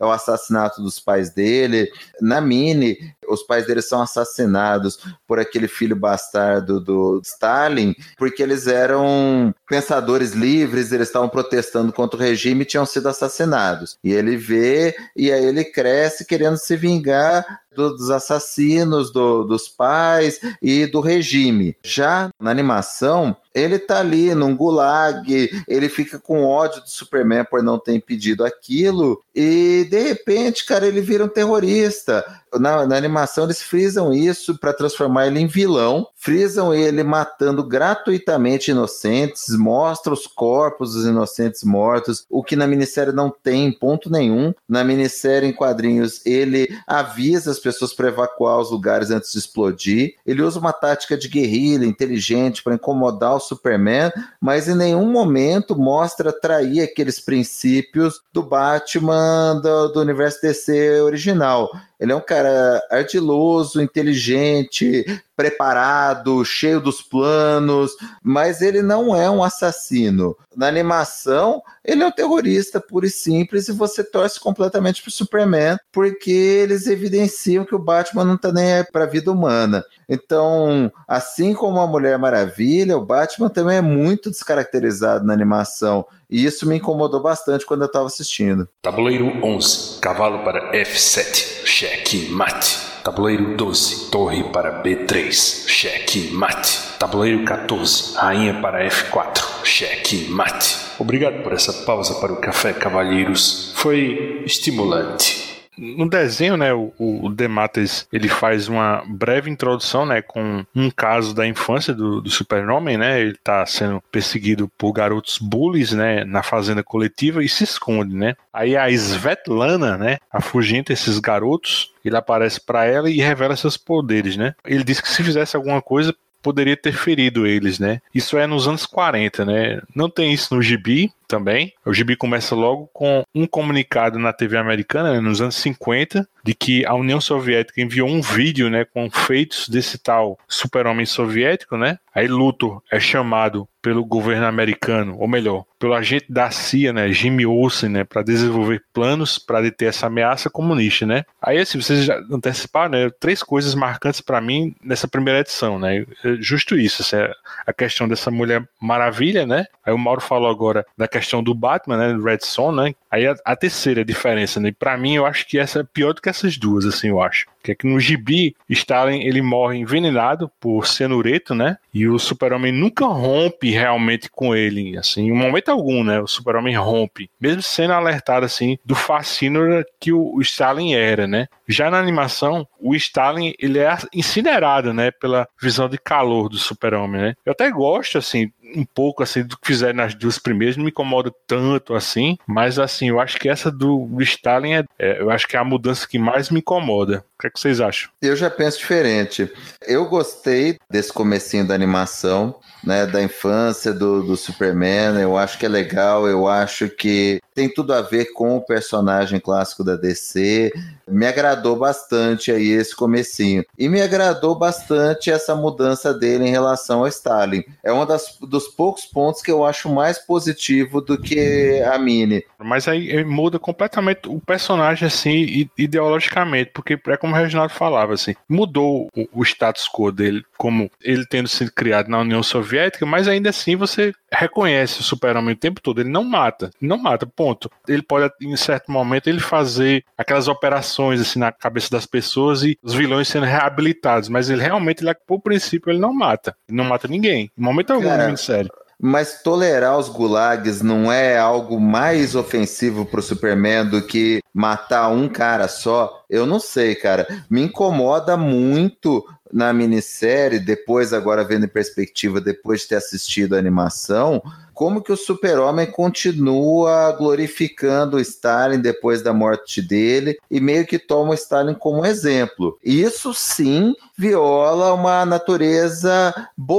[SPEAKER 5] é o assassinato dos pais dele. Na Mini, os pais dele são assassinados por aquele filho bastardo do Stalin, porque eles eram pensadores livres, eles estavam protestando contra o regime e tinham sido assassinados. E ele vê, e aí ele cresce querendo se vingar dos assassinos, do, dos pais e do regime. Já na animação, ele tá ali num gulag, ele fica com ódio do Superman por não ter impedido aquilo, e de repente, cara, ele vira um terrorista. Na, na animação eles frisam isso para transformar ele em vilão, frisam ele matando gratuitamente inocentes, mostra os corpos dos inocentes mortos, o que na minissérie não tem ponto nenhum. Na minissérie em quadrinhos ele avisa as pessoas para evacuar os lugares antes de explodir, ele usa uma tática de guerrilha inteligente para incomodar o Superman, mas em nenhum momento mostra trair aqueles princípios do Batman do, do universo D C original. Ele é um cara ardiloso, inteligente, preparado, cheio dos planos, mas ele não é um assassino. Na animação, ele é um terrorista puro e simples, e você torce completamente pro Superman, porque eles evidenciam que o Batman não tá nem aí pra vida humana. Então, assim como a Mulher Maravilha, o Batman também é muito descaracterizado na animação, e isso me incomodou bastante quando eu estava assistindo.
[SPEAKER 1] Tabuleiro onze, cavalo para F sete, cheque mate. Tabuleiro doze, torre para B três, cheque mate. Tabuleiro catorze, rainha para F quatro, cheque mate. Obrigado por essa pausa para o café, cavalheiros. Foi estimulante.
[SPEAKER 3] No desenho, né, o, o Demates, ele faz uma breve introdução, né, com um caso da infância do, do Super-Homem, né, ele tá sendo perseguido por garotos bullies, né, na fazenda coletiva e se esconde, né. Aí a Svetlana, né, afugenta esses garotos, ele aparece para ela e revela seus poderes, né. Ele diz que se fizesse alguma coisa, poderia ter ferido eles, né? Isso é nos anos quarenta, né? Não tem isso no gibi também. O gibi começa logo com um comunicado na T V americana, né, nos anos cinquenta, de que a União Soviética enviou um vídeo, né, com feitos desse tal super-homem soviético, né? Aí Luthor é chamado pelo governo americano, ou melhor, pelo agente da C I A, né, Jimmy Olsen, né, para desenvolver planos para deter essa ameaça comunista, né? Aí, assim, vocês já anteciparam, né, três coisas marcantes para mim nessa primeira edição, né? Justo isso, assim, a questão dessa Mulher Maravilha, né? Aí o Mauro falou agora da questão do Batman, né, do Red Son, né? Aí a, a terceira diferença, né? Para mim, eu acho que essa é pior do que essas duas, assim, eu acho. Que é que no gibi, Stalin, ele morre envenenado por cianureto, né? E o Super-Homem nunca rompe realmente com ele, assim, em momento algum, né? O Super-Homem rompe, mesmo sendo alertado, assim, do fascínio que o Stalin era, né? Já na animação, o Stalin, ele é incinerado, né? Pela visão de calor do Super-Homem, né? Eu até gosto, assim, um pouco assim do que fizeram nas duas primeiras, não me incomoda tanto assim, mas assim, eu acho que essa do, do Stalin é, é, eu acho que é a mudança que mais me incomoda. O que é que vocês acham?
[SPEAKER 5] Eu já penso diferente. Eu gostei desse comecinho da animação, né, da infância do, do Superman, eu acho que é legal, eu acho que tem tudo a ver com o personagem clássico da D C, me agradou bastante aí esse comecinho, e me agradou bastante essa mudança dele em relação ao Stalin. É um das, dos poucos pontos que eu acho mais positivo do que a Mini.
[SPEAKER 3] Mas aí muda completamente o personagem, assim, ideologicamente, porque é como o Reginaldo falava, assim, mudou o, o status quo dele, como ele tendo sido criado na União Soviética, mas ainda assim você reconhece o Super-Homem o tempo todo, ele não mata, não mata, ponto. Ele pode, em certo momento, ele fazer aquelas operações, assim, na cabeça das pessoas e os vilões sendo reabilitados, mas ele realmente, ele, por princípio, ele não mata, ele não mata ninguém, em momento algum na minissérie.
[SPEAKER 5] Mas tolerar os gulags não é algo mais ofensivo pro Superman do que matar um cara só? Eu não sei, cara. Me incomoda muito na minissérie, depois agora vendo em perspectiva, depois de ter assistido a animação, como que o Super-Homem continua glorificando o Stalin depois da morte dele e meio que toma o Stalin como exemplo. Isso sim viola uma natureza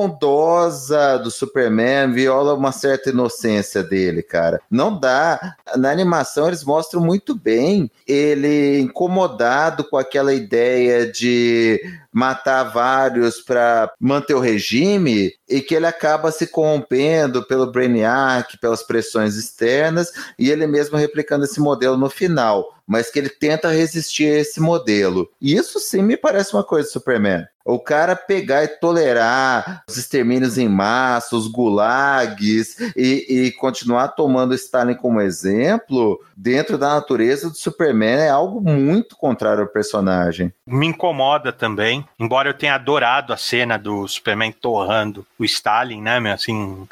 [SPEAKER 5] bondosa do Superman, viola uma certa inocência dele, cara. Não dá. Na animação eles mostram muito bem ele incomodado com aquela ideia de matar vários para manter o regime e que ele acaba se corrompendo pelo Brainiac, pelas pressões externas, e ele mesmo replicando esse modelo no final. mas que ele tenta resistir a esse modelo. E isso sim me parece uma coisa do Superman. O cara pegar e tolerar os extermínios em massa, os gulags, e, e continuar tomando Stalin como exemplo, dentro da natureza do Superman, é algo muito contrário ao personagem.
[SPEAKER 6] Me incomoda também, embora eu tenha adorado a cena do Superman torrando o Stalin, né, meu, assim,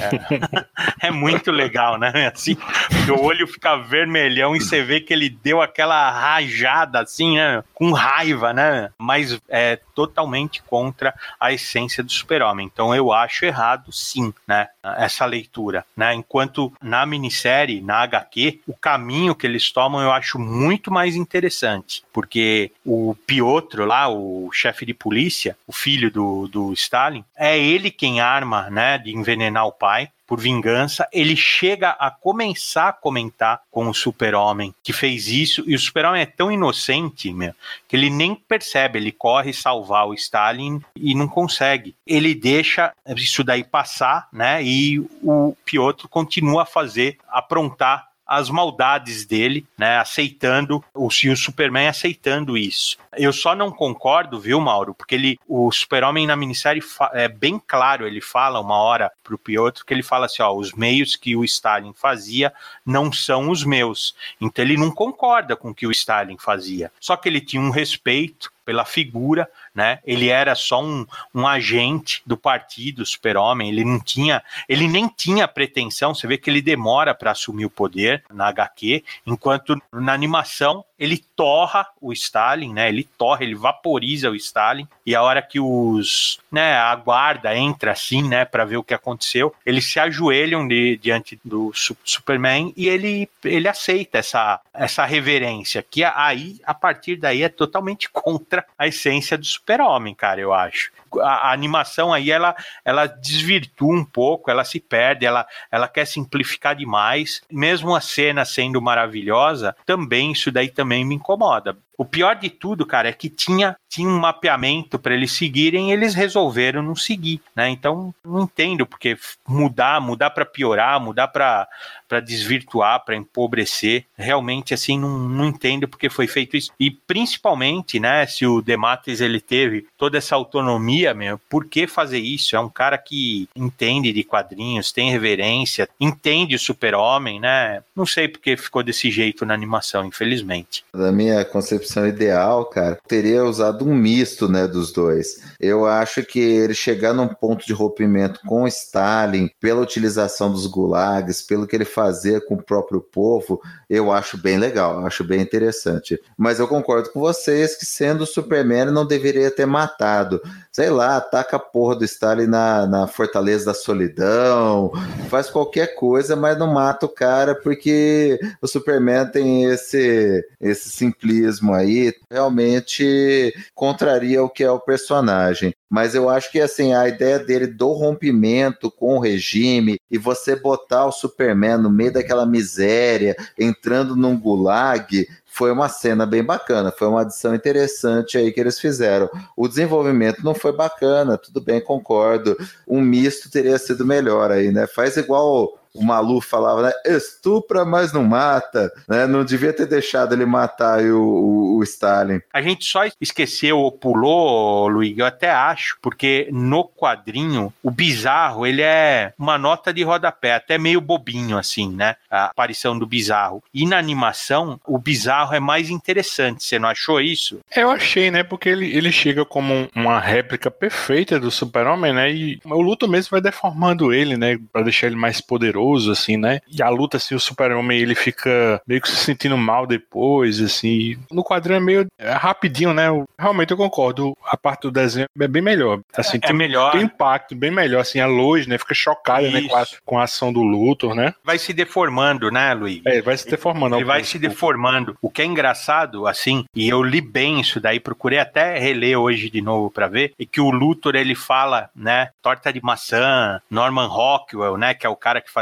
[SPEAKER 6] é, é muito legal, né, assim, o olho fica vermelhão e você vê que ele deu aquela rajada, assim, né, com raiva, né, mas é totalmente contra a essência do Super-Homem. Então eu acho errado, sim, né, essa leitura, né? Enquanto na minissérie, na agá quê, o caminho que eles tomam eu acho muito mais interessante, porque o Piotr lá, o chefe de polícia, o filho do, do Stalin, é ele quem arma, né, de envenenar o pai, por vingança. Ele chega a começar a comentar com o Super-Homem que fez isso, e o Super-Homem é tão inocente, meu, que ele nem percebe, ele corre salvar o Stalin e não consegue. Ele deixa isso daí passar, né, e o Piotr continua a fazer, aprontar as maldades dele, né, aceitando, o, e o Superman aceitando isso. Eu só não concordo, viu, Mauro, porque ele, o Super-Homem na minissérie é bem claro, ele fala uma hora pro Piotr, que ele fala assim, ó, os meios que o Stalin fazia não são os meus. Então ele não concorda com o que o Stalin fazia. Só que ele tinha um respeito pela figura, né? Ele era só um, um agente do partido Super-Homem, ele não tinha, ele nem tinha pretensão, você vê que ele demora para assumir o poder na agá quê, enquanto na animação ele torra o Stalin, né? Ele torra, ele vaporiza o Stalin, e a hora que os, né, a guarda entra assim, né, para ver o que aconteceu, eles se ajoelham de, diante do Superman e ele, ele aceita essa, essa reverência, que aí, a partir daí, é totalmente contra a essência do Super-Homem, cara, eu acho. A, a animação aí, ela, ela desvirtua um pouco, ela se perde, ela, ela quer simplificar demais. Mesmo a cena sendo maravilhosa, também, isso daí também me incomoda. O pior de tudo, cara, é que tinha, tinha um mapeamento para eles seguirem e eles resolveram não seguir, né? Então, não entendo porque mudar, mudar para piorar, mudar para para desvirtuar, para empobrecer, realmente, assim, não, não entendo porque foi feito isso. E, principalmente, né, se o DeMatteis, ele teve toda essa autonomia, meu, por que fazer isso? É um cara que entende de quadrinhos, tem reverência, entende o Super-Homem, né? Não sei porque ficou desse jeito na animação, infelizmente.
[SPEAKER 5] Da minha concepção ideal, cara, teria usado um misto, né, dos dois. Eu acho que ele chegar num ponto de rompimento com o Stalin, pela utilização dos gulags, pelo que ele fazia com o próprio povo, eu acho bem legal, acho bem interessante. Mas eu concordo com vocês que, sendo o Superman, ele não deveria ter matado. Sei lá, ataca a porra do Stalin na, na Fortaleza da Solidão, faz qualquer coisa, mas não mata o cara, porque o Superman tem esse, esse simplismo aí, realmente contraria o que é o personagem. Mas eu acho que, assim, a ideia dele do rompimento com o regime e você botar o Superman no meio daquela miséria, entrando num gulag, foi uma cena bem bacana, foi uma adição interessante aí que eles fizeram. O desenvolvimento não foi bacana, tudo bem, concordo. Um misto teria sido melhor aí, né? Faz igual o Maluf falava, né? Estupra, mas não mata, né? Não devia ter deixado ele matar o, o, o Stalin.
[SPEAKER 6] A gente só esqueceu ou pulou, Luiz, eu até acho, porque no quadrinho, o Bizarro, ele é uma nota de rodapé, até meio bobinho, assim, né? A aparição do Bizarro. E na animação, o Bizarro é mais interessante. Você não achou isso?
[SPEAKER 3] Eu achei, né? Porque ele, ele chega como uma réplica perfeita do Super-Homem, né? E o Luthor mesmo vai deformando ele, né? Pra deixar ele mais poderoso, assim, né? E a luta, assim, o Super-Homem, ele fica meio que se sentindo mal depois, assim. No quadrinho é meio é rapidinho, né? Realmente eu concordo. A parte do desenho é bem melhor. Assim,
[SPEAKER 6] é
[SPEAKER 3] tem,
[SPEAKER 6] melhor.
[SPEAKER 3] Tem impacto bem melhor, assim. A Lois, né? Fica chocada, né? Com a, com a ação do Luthor, né?
[SPEAKER 6] Vai se deformando, né, Luiz?
[SPEAKER 3] É, vai se deformando.
[SPEAKER 6] Ele vai se deformando. O que é engraçado, assim, e eu li bem isso daí, procurei até reler hoje de novo pra ver, é que o Luthor, ele fala, né? Torta de maçã, Norman Rockwell, né? Que é o cara que faz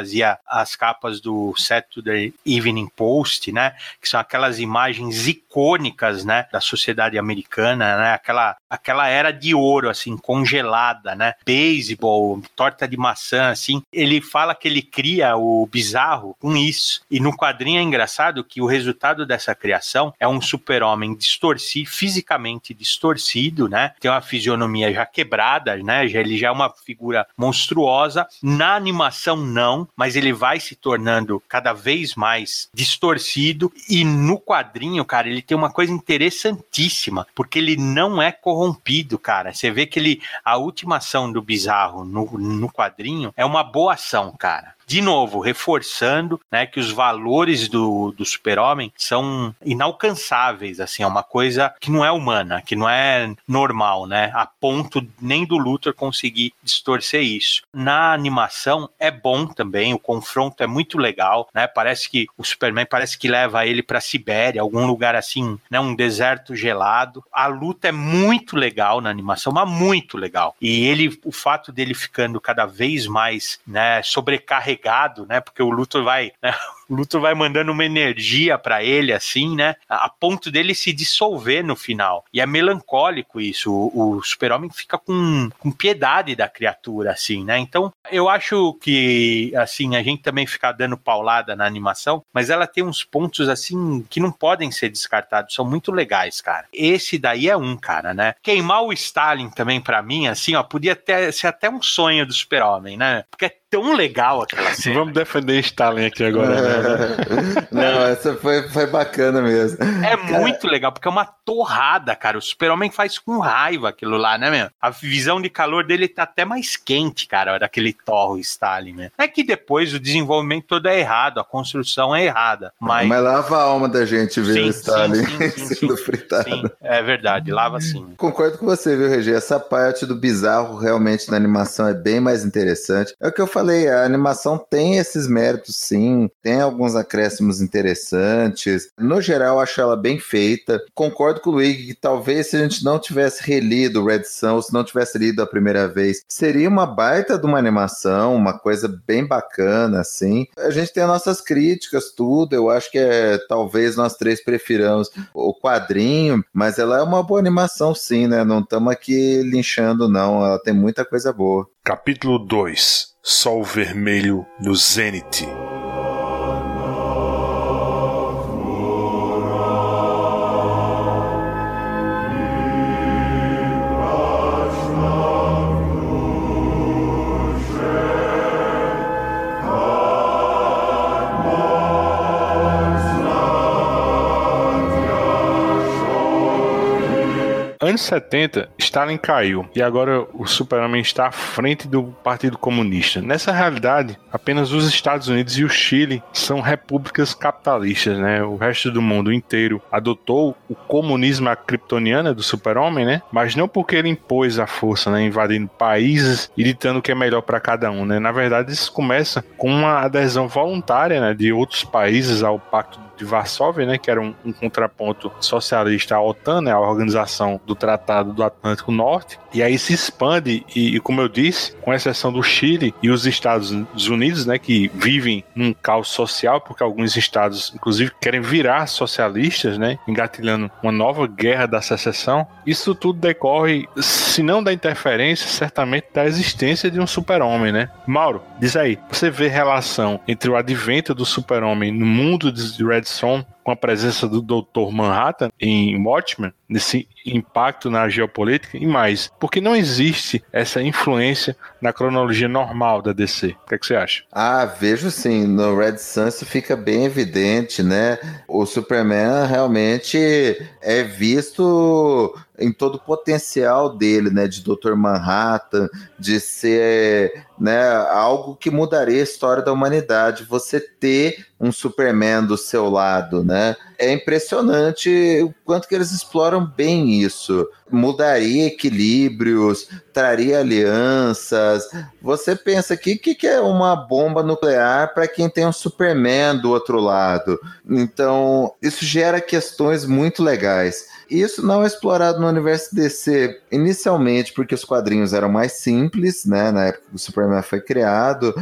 [SPEAKER 6] fazia as capas do Saturday Evening Post, né? Que são aquelas imagens icônicas, né? Da sociedade americana, né? Aquela, aquela era de ouro, assim, congelada, né? Beisebol, torta de maçã, assim. Ele fala que ele cria o bizarro com isso. E no quadrinho é engraçado que o resultado dessa criação é um super-homem distorcido, fisicamente distorcido, né? Tem uma fisionomia já quebrada, né? Ele já é uma figura monstruosa. Na animação, não, mas ele vai se tornando cada vez mais distorcido. E no quadrinho, cara, ele tem uma coisa interessantíssima, porque ele não é corrompido, cara. Você vê que ele, a última ação do Bizarro no, no quadrinho é uma boa ação, cara. De novo, reforçando, né, que os valores do, do super-homem são inalcançáveis, assim, é uma coisa que não é humana, que não é normal, né, a ponto nem do Luthor conseguir distorcer isso. Na animação é bom também, o confronto é muito legal, né, parece que o Superman parece que leva ele pra Sibéria, algum lugar assim, né, um deserto gelado. A luta é muito legal na animação, mas muito legal. E ele, o fato dele ficando cada vez mais, né, sobrecarregado, né, porque o Luthor vai, né, o Luthor vai mandando uma energia pra ele, assim, né, a ponto dele se dissolver no final, e é melancólico isso, o, o super-homem fica com, com piedade da criatura, assim, né, então eu acho que, assim, a gente também fica dando paulada na animação, mas ela tem uns pontos, assim, que não podem ser descartados, são muito legais, cara. Esse daí é um, cara, né, queimar o Stalin também, pra mim, assim, ó, podia ter, ser até um sonho do super-homem, né, porque é tão legal aquela cena.
[SPEAKER 3] Vamos defender Stalin aqui agora, né?
[SPEAKER 5] Não, essa foi, foi bacana mesmo.
[SPEAKER 6] É
[SPEAKER 5] cara...
[SPEAKER 6] muito legal, porque é uma torrada, cara. O super-homem faz com raiva aquilo lá, né, meu? A visão de calor dele tá até mais quente, cara, daquele torro Stalin, né? É que depois o desenvolvimento todo é errado, a construção é errada. Mas,
[SPEAKER 5] mas lava a alma da gente ver
[SPEAKER 6] sim,
[SPEAKER 5] o Stalin
[SPEAKER 6] sim, sim, sim,
[SPEAKER 5] sendo
[SPEAKER 6] sim,
[SPEAKER 5] fritado.
[SPEAKER 6] Sim, é verdade, lava sim.
[SPEAKER 5] Concordo com você, viu, Regi? Essa parte do bizarro realmente na animação é bem mais interessante. É o que eu falei, a animação tem esses méritos, sim, tem alguns acréscimos interessantes. No geral, eu acho ela bem feita. Concordo com o Luigi que talvez se a gente não tivesse relido o Red Son, se não tivesse lido a primeira vez, seria uma baita de uma animação, uma coisa bem bacana, assim. A gente tem as nossas críticas, tudo. Eu acho que é, talvez nós três prefiramos o quadrinho, mas ela é uma boa animação, sim, né? Não estamos aqui linchando, não. Ela tem muita coisa boa.
[SPEAKER 3] Capítulo dois. Sol Vermelho no Zênite. Anos setenta, Stalin caiu e agora o Super-Homem está à frente do Partido Comunista. Nessa realidade, apenas os Estados Unidos e o Chile são repúblicas capitalistas, né? O resto do mundo inteiro adotou o comunismo kryptoniano do Super-Homem, né? Mas não porque ele impôs a força, né? Invadindo países e ditando o que é melhor para cada um, né? Na verdade, isso começa com uma adesão voluntária, né, de outros países ao Pacto de Varsóvia, né, que era um, um contraponto socialista à OTAN, né, a Organização do Tratado do Atlântico Norte, e aí se expande e, e, como eu disse, com exceção do Chile e os Estados Unidos, né, que vivem num caos social, porque alguns estados, inclusive, querem virar socialistas, né, engatilhando uma nova guerra da secessão. Isso tudo decorre, se não da interferência, certamente da existência de um super-homem, né? Mauro, diz aí, você vê relação entre o advento do super-homem no mundo de Red Son com a presença do doutor Manhattan em Watchmen, nesse impacto na geopolítica e mais, porque não existe essa influência na cronologia normal da D C. O que é que você acha?
[SPEAKER 5] Ah, vejo sim, no Red Son isso fica bem evidente, né? O Superman realmente é visto em todo o potencial dele, né, de doutor Manhattan, de ser, né, algo que mudaria a história da humanidade, você ter um Superman do seu lado, né? É impressionante o quanto que eles exploram bem isso. Mudaria equilíbrios, traria alianças. Você pensa que o que, que é uma bomba nuclear para quem tem um Superman do outro lado? Então, isso gera questões muito legais. Isso não é explorado no universo D C, inicialmente porque os quadrinhos eram mais simples, né? Na época que o Superman foi criado,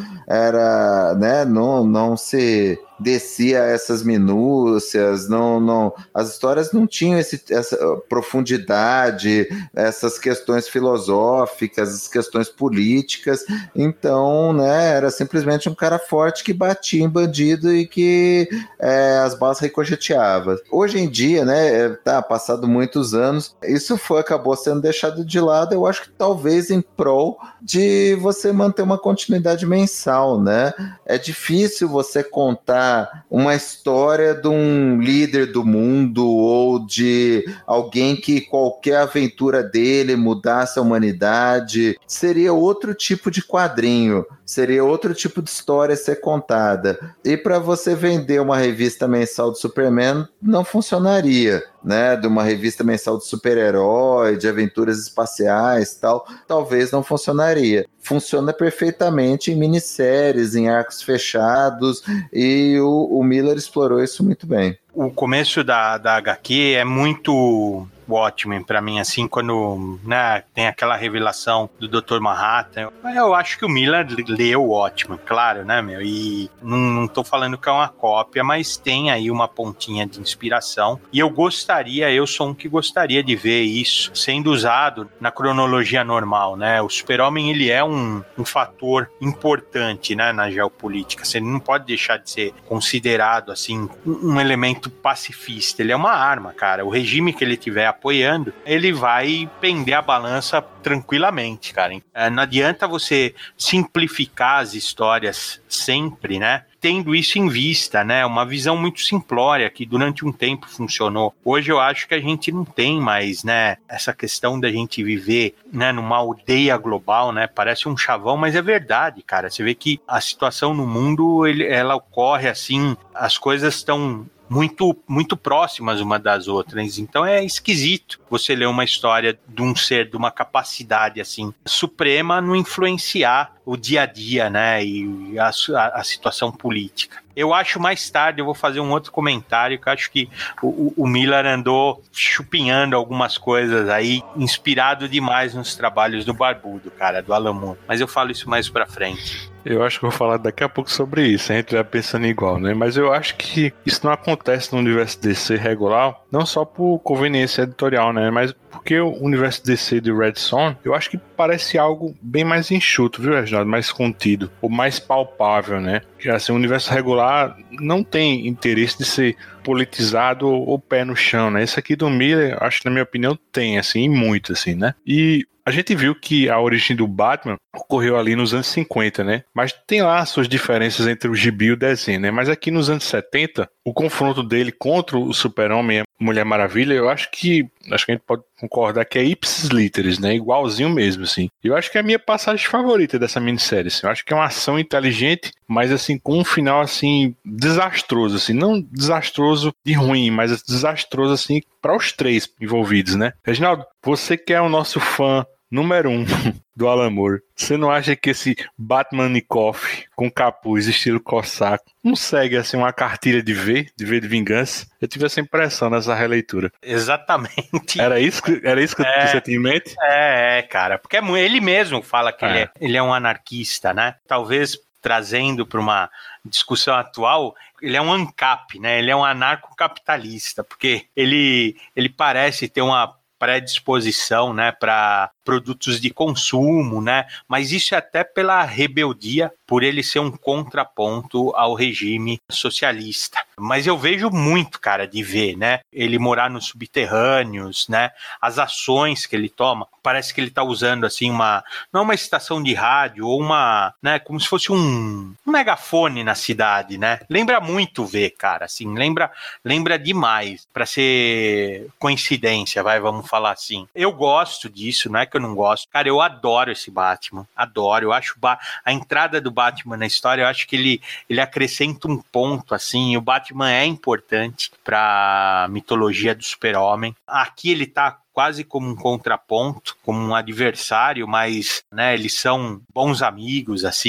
[SPEAKER 5] era, né, não, não se descia essas minúcias, não, não, as histórias não tinham esse, essa profundidade, essas questões filosóficas, as questões políticas, então, né, era simplesmente um cara forte que batia em bandido e que é, as balas ricocheteavam. Hoje em dia, né, tá, passado muitos anos, isso foi, acabou sendo deixado de lado, eu acho que talvez em prol de você manter uma continuidade mensal, né? É difícil você contar uma história de um líder do mundo ou de alguém que qualquer aventura dele mudasse a humanidade. Seria outro tipo de quadrinho, seria outro tipo de história a ser contada. E para você vender uma revista mensal do Superman, não funcionaria, né? De uma revista mensal de super-herói, de aventuras espaciais, tal, talvez não funcionaria. Funciona perfeitamente em minisséries, em arcos fechados, e o, o Miller explorou isso muito bem.
[SPEAKER 6] O começo da, da agá quê é muito Watchmen pra mim, assim, quando, né, tem aquela revelação do doutor Manhattan. Eu acho que o Miller leu Watchmen, claro, né, meu, e não, não tô falando que é uma cópia, mas tem aí uma pontinha de inspiração, e eu gostaria, eu sou um que gostaria de ver isso sendo usado na cronologia normal, né. O Super-Homem, ele é um, um fator importante, né, na geopolítica. Você não pode deixar de ser considerado, assim, um, um elemento pacifista. Ele é uma arma, cara. O regime que ele tiver apoiando, ele vai pender a balança tranquilamente, cara. É, não adianta você simplificar as histórias sempre, né? Tendo isso em vista, né? Uma visão muito simplória que durante um tempo funcionou. Hoje eu acho que a gente não tem mais, né? Essa questão da gente viver, né? Numa aldeia global, né? Parece um chavão, mas é verdade, cara. Você vê que a situação no mundo, ele, ela ocorre assim, as coisas estão muito, muito próximas uma das outras, então é esquisito você ler uma história de um ser, de uma capacidade assim, suprema, não influenciar o dia a dia, né, e a, a, a situação política. Eu acho mais tarde, eu vou fazer um outro comentário, que eu acho que o, o Miller andou chupinhando algumas coisas aí, inspirado demais nos trabalhos do Barbudo, cara, do Alan Moore, mas eu falo isso mais pra frente.
[SPEAKER 3] Eu acho que eu vou falar daqui a pouco sobre isso, a gente vai pensando igual, né? Mas eu acho que isso não acontece no universo D C regular, não só por conveniência editorial, né? Mas porque o universo D C de Red Son, eu acho que parece algo bem mais enxuto, viu, Reginaldo? Mais contido, ou mais palpável, né? Que assim, o universo regular não tem interesse de ser politizado ou pé no chão, né? Esse aqui do Miller, acho que na minha opinião tem, assim, muito, assim, né? E a gente viu que a origem do Batman ocorreu ali nos anos cinquenta, né? Mas tem lá suas diferenças entre o gibi e o desenho, né? Mas aqui nos anos setenta, o confronto dele contra o Super-Homem e a Mulher Maravilha, eu acho que acho que a gente pode concordar que é ipsis literis, né? Igualzinho mesmo, assim. Eu acho que é a minha passagem favorita dessa minissérie, assim. Eu acho que é uma ação inteligente, mas assim, com um final, assim, desastroso, assim. Não desastroso de ruim, mas desastroso, assim, para os três envolvidos, né? Reginaldo, você que é o nosso fã número um do Alan Moore, você não acha que esse Batman Nikoff com capuz estilo Cossack não segue assim uma cartilha de V, de V de vingança? Eu tive essa impressão nessa releitura.
[SPEAKER 6] Exatamente.
[SPEAKER 3] Era isso que, era isso que é, você tinha em mente?
[SPEAKER 6] É, é, cara, porque é, ele mesmo fala que é. Ele, é, ele é um anarquista, né? Talvez trazendo para uma discussão atual, ele é um ANCAP, né? Ele é um anarcocapitalista, porque ele, ele parece ter uma predisposição, né, para produtos de consumo, né, mas isso é até pela rebeldia, por ele ser um contraponto ao regime socialista. Mas eu vejo muito, cara, de ver, né, ele morar nos subterrâneos, né, as ações que ele toma, parece que ele tá usando, assim, uma, não uma estação de rádio, ou uma, né, como se fosse um, um megafone na cidade, né, lembra muito ver, cara, assim, lembra, lembra demais, para ser coincidência, vai, vamos falar assim. Eu gosto disso, não é que eu não gosto. Cara, eu adoro esse Batman. Adoro. Eu acho ba- a entrada do Batman na história, eu acho que ele, ele acrescenta um ponto, assim. O Batman é importante pra mitologia do Super-Homem. Aqui ele tá quase como um contraponto, como um adversário, mas, né, eles são bons amigos, assim.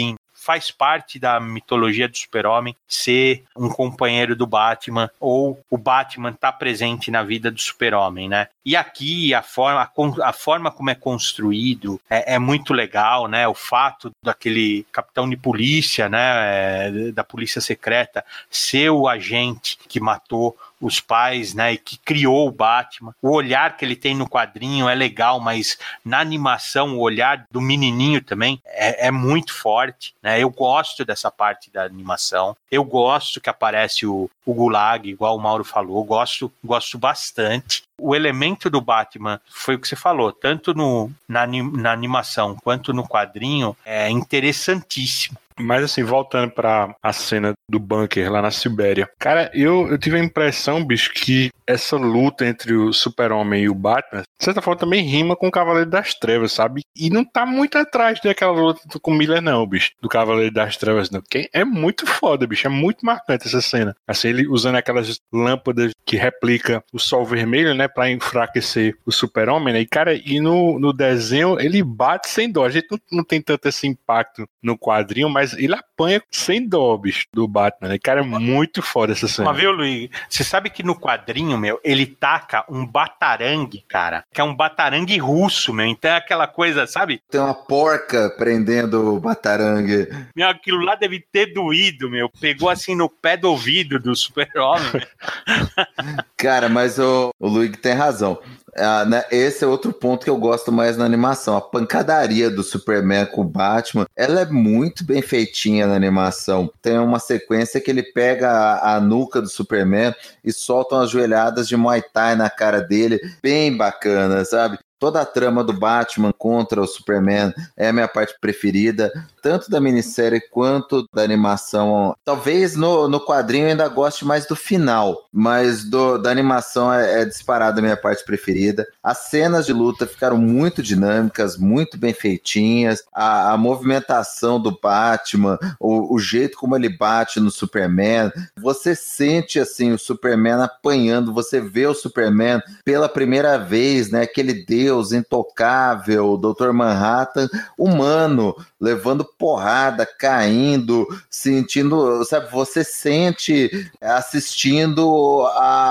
[SPEAKER 6] faz parte da mitologia do Super-Homem ser um companheiro do Batman, ou o Batman tá presente na vida do Super-Homem, né? E aqui a forma, a, a forma como é construído é, é muito legal, né? O fato daquele capitão de polícia, né? É, da polícia secreta ser o agente que matou os pais, né, e que criou o Batman. O olhar que ele tem no quadrinho é legal, mas na animação o olhar do menininho também é, é muito forte, né? Eu gosto dessa parte da animação. Eu gosto que aparece o, o Gulag, igual o Mauro falou. Gosto, gosto bastante. O elemento do Batman foi o que você falou, tanto no, na, na animação quanto no quadrinho, é interessantíssimo.
[SPEAKER 3] Mas assim, voltando pra a cena do bunker lá na Sibéria. Cara, eu, eu tive a impressão, bicho, que essa luta entre o Super-Homem e o Batman, de certa forma, também rima com o Cavaleiro das Trevas, sabe? E não tá muito atrás daquela luta com o Miller, não, bicho, do Cavaleiro das Trevas, não. Que é muito foda, bicho, é muito marcante essa cena. Assim, ele usando aquelas lâmpadas que replica o sol vermelho, né, pra enfraquecer o Super-Homem, né? E, cara, e no, no desenho ele bate sem dó. A gente não, não tem tanto esse impacto no quadrinho, mas Mas ele apanha sem dó, bicho, do Batman, né? Cara, é muito foda essa cena.
[SPEAKER 6] Mas viu, Luiz? Você sabe que no quadrinho, meu, ele taca um batarangue, cara, que é um batarangue russo, meu. Então é aquela coisa, sabe?
[SPEAKER 5] Tem uma porca prendendo o batarangue.
[SPEAKER 6] Meu, aquilo lá deve ter doído, meu. Pegou assim no pé do ouvido do Super-Homem.
[SPEAKER 5] Cara, mas o, o Luigi tem razão. Ah, né, esse é outro ponto que eu gosto mais na animação. A pancadaria do Superman com o Batman, ela é muito bem feitinha na animação. Tem uma sequência que ele pega a, a nuca do Superman e solta umas joelhadas de Muay Thai na cara dele, bem bacana, sabe? Toda a trama do Batman contra o Superman é a minha parte preferida, tanto da minissérie quanto da animação. Talvez no, no quadrinho eu ainda goste mais do final, mas do, da animação é, é disparada a minha parte preferida. As cenas de luta ficaram muito dinâmicas, muito bem feitinhas. A, a movimentação do Batman, o, o jeito como ele bate no Superman, você sente assim o Superman apanhando, você vê o Superman pela primeira vez, né? Aquele Deus intocável, doutor Manhattan, humano, levando porrada, caindo, sentindo, sabe, você sente assistindo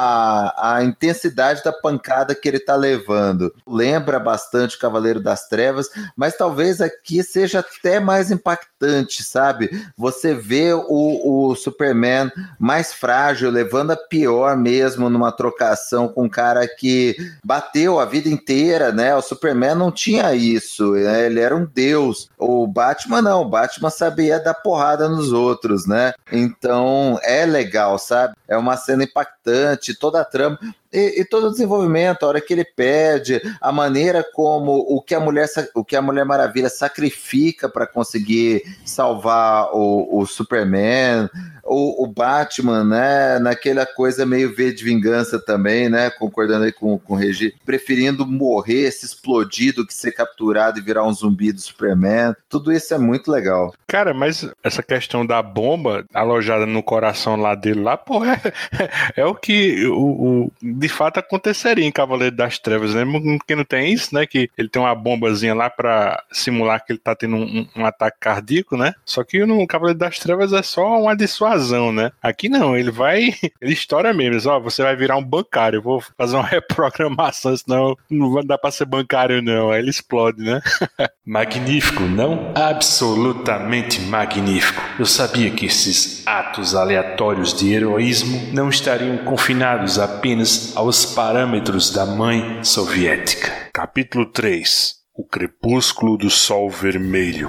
[SPEAKER 5] a, a intensidade da pancada que ele tá levando. Lembra bastante o Cavaleiro das Trevas, mas talvez aqui seja até mais impactante, sabe? Você vê o, o Superman mais frágil, levando a pior mesmo numa trocação com um cara que bateu a vida inteira, né? O Superman não tinha isso, né? Ele era um deus. O Batman não, o Batman sabia dar porrada nos outros, né? Então é legal, sabe? É uma cena impactante, toda a trama e, e todo o desenvolvimento, a hora que ele perde, a maneira como o que a Mulher, o que a Mulher Maravilha sacrifica para conseguir salvar o, o Superman, o, o Batman, né, naquela coisa meio V de vingança também, né, concordando aí com, com o Regi, preferindo morrer, se explodir do que ser capturado e virar um zumbi do Superman. Tudo isso é muito legal.
[SPEAKER 3] Cara, mas essa questão da bomba alojada no coração lá dele, lá, pô, é, é o que o, o, de fato aconteceria em Cavaleiro das Trevas, né? Porque não tem isso, né? Que ele tem uma bombazinha lá pra simular que ele tá tendo um, um ataque cardíaco, né? Só que no Cavaleiro das Trevas é só uma dissuasão, né? Aqui não, ele vai, ele estoura mesmo. Ó, você vai virar um bancário, eu vou fazer uma reprogramação, senão não vai dar pra ser bancário, não. Aí ele explode, né?
[SPEAKER 7] Magnífico, não? Absolutamente magnífico. Eu sabia que esses atos aleatórios de heroísmo não estariam confinados apenas aos parâmetros da mãe soviética.
[SPEAKER 3] Capítulo três. O Crepúsculo do Sol Vermelho.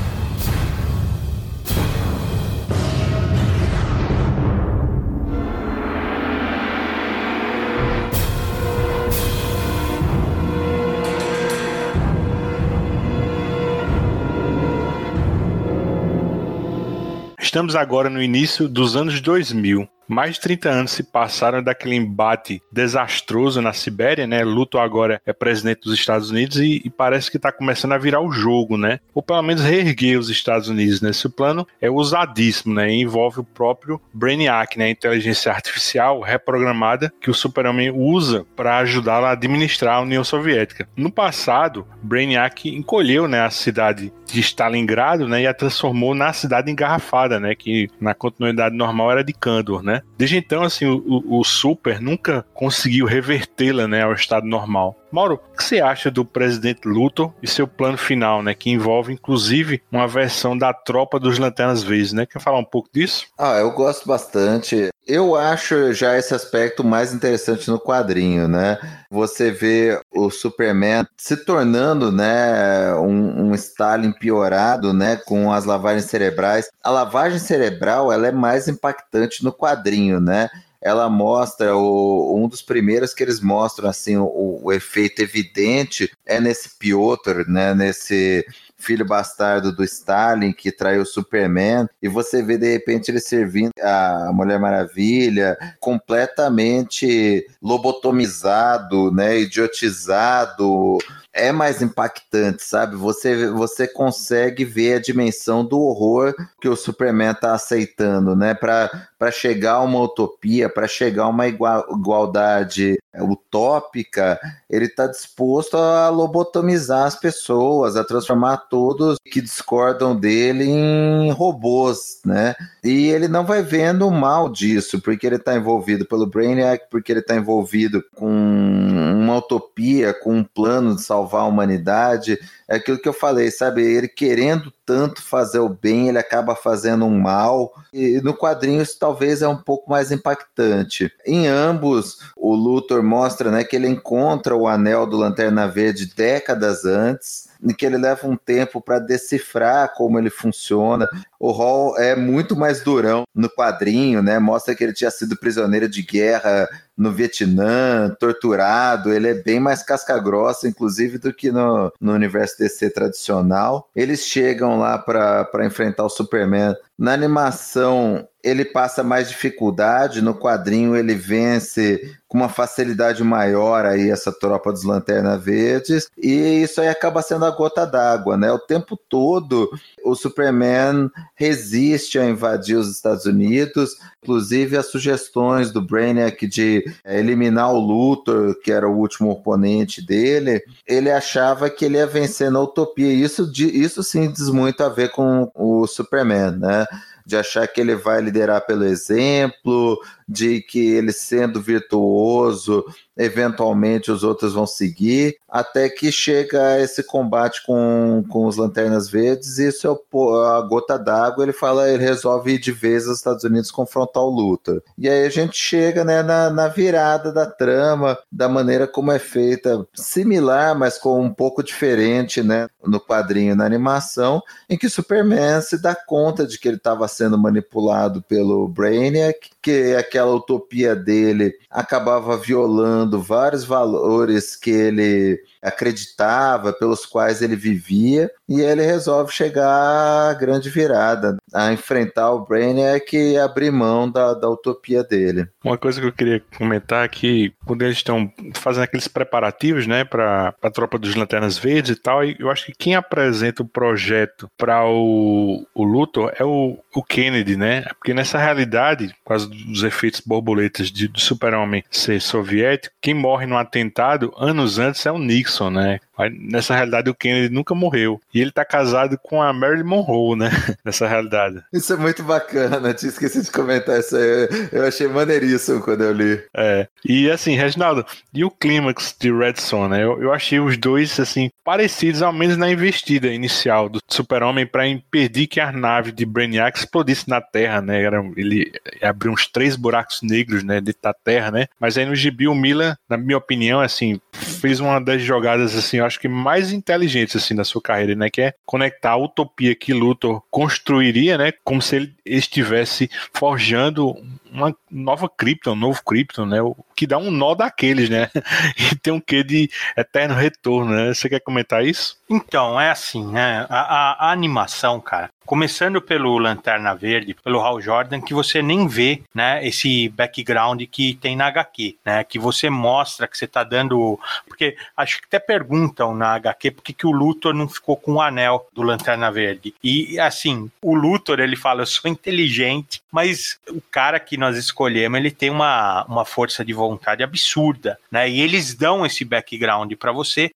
[SPEAKER 3] Estamos agora no início dos anos dois mil. Mais de trinta anos se passaram daquele embate desastroso na Sibéria, né? Luthor agora é presidente dos Estados Unidos e, e parece que está começando a virar o jogo, né? Ou pelo menos reerguer os Estados Unidos nesse plano. É usadíssimo, né? E envolve o próprio Brainiac, né? A inteligência artificial reprogramada que o Super-Homem usa para ajudá-lo a administrar a União Soviética. No passado, Brainiac encolheu, né, a cidade de Stalingrado, né, e a transformou na cidade engarrafada, né, que na continuidade normal era de Kandor, né. Desde então, assim, o, o Super nunca conseguiu revertê-la, né, ao estado normal. Mauro, o que você acha do presidente Luthor e seu plano final, né, que envolve, inclusive, uma versão da tropa dos Lanternas Verdes, né? Quer falar um pouco disso?
[SPEAKER 5] Ah, eu gosto bastante. Eu acho já esse aspecto mais interessante no quadrinho, né? Você vê o Superman se tornando, né, um, um Stalin piorado, né, com as lavagens cerebrais. A lavagem cerebral, ela é mais impactante no quadrinho, né? Ela mostra, o, um dos primeiros que eles mostram, assim, o, o efeito evidente é nesse Piotr, né, nesse filho bastardo do Stalin que traiu o Superman, e você vê de repente ele servindo a Mulher Maravilha completamente lobotomizado, né, idiotizado. É mais impactante, sabe? Você, você consegue ver a dimensão do horror que o Superman tá aceitando, né? Para para chegar a uma utopia, para chegar a uma igual, igualdade utópica, ele está disposto a lobotomizar as pessoas, a transformar todos que discordam dele em robôs, né? E ele não vai vendo o mal disso, porque ele está envolvido pelo Brainiac, porque ele está envolvido com uma utopia, com um plano de salvar a humanidade. É aquilo que eu falei, sabe? Ele querendo tanto fazer o bem, ele acaba fazendo um mal. E no quadrinho isso talvez é um pouco mais impactante. Em ambos, o Luthor mostra, né, que ele encontra o anel do Lanterna Verde décadas antes, e que ele leva um tempo para decifrar como ele funciona. O Hall é muito mais durão no quadrinho, né? Mostra que ele tinha sido prisioneiro de guerra no Vietnã, torturado. Ele é bem mais casca-grossa, inclusive, do que no, no universo D C tradicional. Eles chegam lá para enfrentar o Superman. Na animação, ele passa mais dificuldade. No quadrinho, ele vence com uma facilidade maior aí essa tropa dos Lanterna Verdes. E isso aí acaba sendo a gota d'água, né? O tempo todo, o Superman resiste a invadir os Estados Unidos. Inclusive, as sugestões do Brainiac de eliminar o Luthor, que era o último oponente dele, ele achava que ele ia vencer na utopia. Isso, isso sim diz muito a ver com o Superman, né? De achar que ele vai liderar pelo exemplo, de que ele sendo virtuoso, eventualmente os outros vão seguir, até que chega esse combate com, com os Lanternas Verdes, e isso é o, a gota d'água. Ele fala, ele resolve ir de vez aos Estados Unidos confrontar o Luthor. E aí a gente chega, né, na, na virada da trama, da maneira como é feita, similar, mas com um pouco diferente, né, no quadrinho, na animação, em que Superman se dá conta de que ele estava sendo manipulado pelo Brainiac, que aquela utopia dele acabava violando vários valores que ele acreditava, pelos quais ele vivia, e ele resolve chegar à grande virada, a enfrentar o Brainiac e abrir mão da, da utopia dele.
[SPEAKER 3] Uma coisa que eu queria comentar é que quando eles estão fazendo aqueles preparativos, né, para a tropa dos Lanternas Verdes e tal, eu acho que quem apresenta o projeto para o, o Luthor é o, o Kennedy, né? Porque nessa realidade, por causa dos efeitos borboletas de, do Super-Homem ser soviético, quem morre no atentado anos antes é o Nixon, né? Mas nessa realidade o Kennedy nunca morreu. E ele tá casado com a Marilyn Monroe, né? Nessa realidade.
[SPEAKER 5] Isso é muito bacana, tinha esquecido de comentar isso aí. Eu achei maneiríssimo quando eu li.
[SPEAKER 3] É. E assim, Reginaldo, e o clímax de Red Son, né? Eu, eu achei os dois, assim, parecidos, ao menos na investida inicial do Super-Homem para impedir que a nave de Brainiac explodisse na Terra, né? Era, ele abriu uns três buracos negros, né, dentro da Terra, né? Mas aí no gibi o Miller, na minha opinião, assim, fez uma das jogadas, assim, eu acho que mais inteligentes, assim, da sua carreira, né? Que é conectar a utopia que Luthor construiria, né? Como se ele estivesse forjando uma nova Krypton, um novo Krypton, né? O que dá um nó daqueles, né? E tem um quê de eterno retorno, né? Você quer comentar isso?
[SPEAKER 6] Então, é assim, né? A, a, a animação, cara, começando pelo Lanterna Verde, pelo Hal Jordan, que você nem vê, né, esse background que tem na agá quê, né, que você mostra que você tá dando, porque acho que até perguntam na agá quê por que que o Luthor não ficou com o anel do Lanterna Verde, e assim, o Luthor, ele fala, eu sou inteligente, mas o cara que nós escolhemos, ele tem uma, uma força de vontade absurda, né, e eles dão esse background pra você,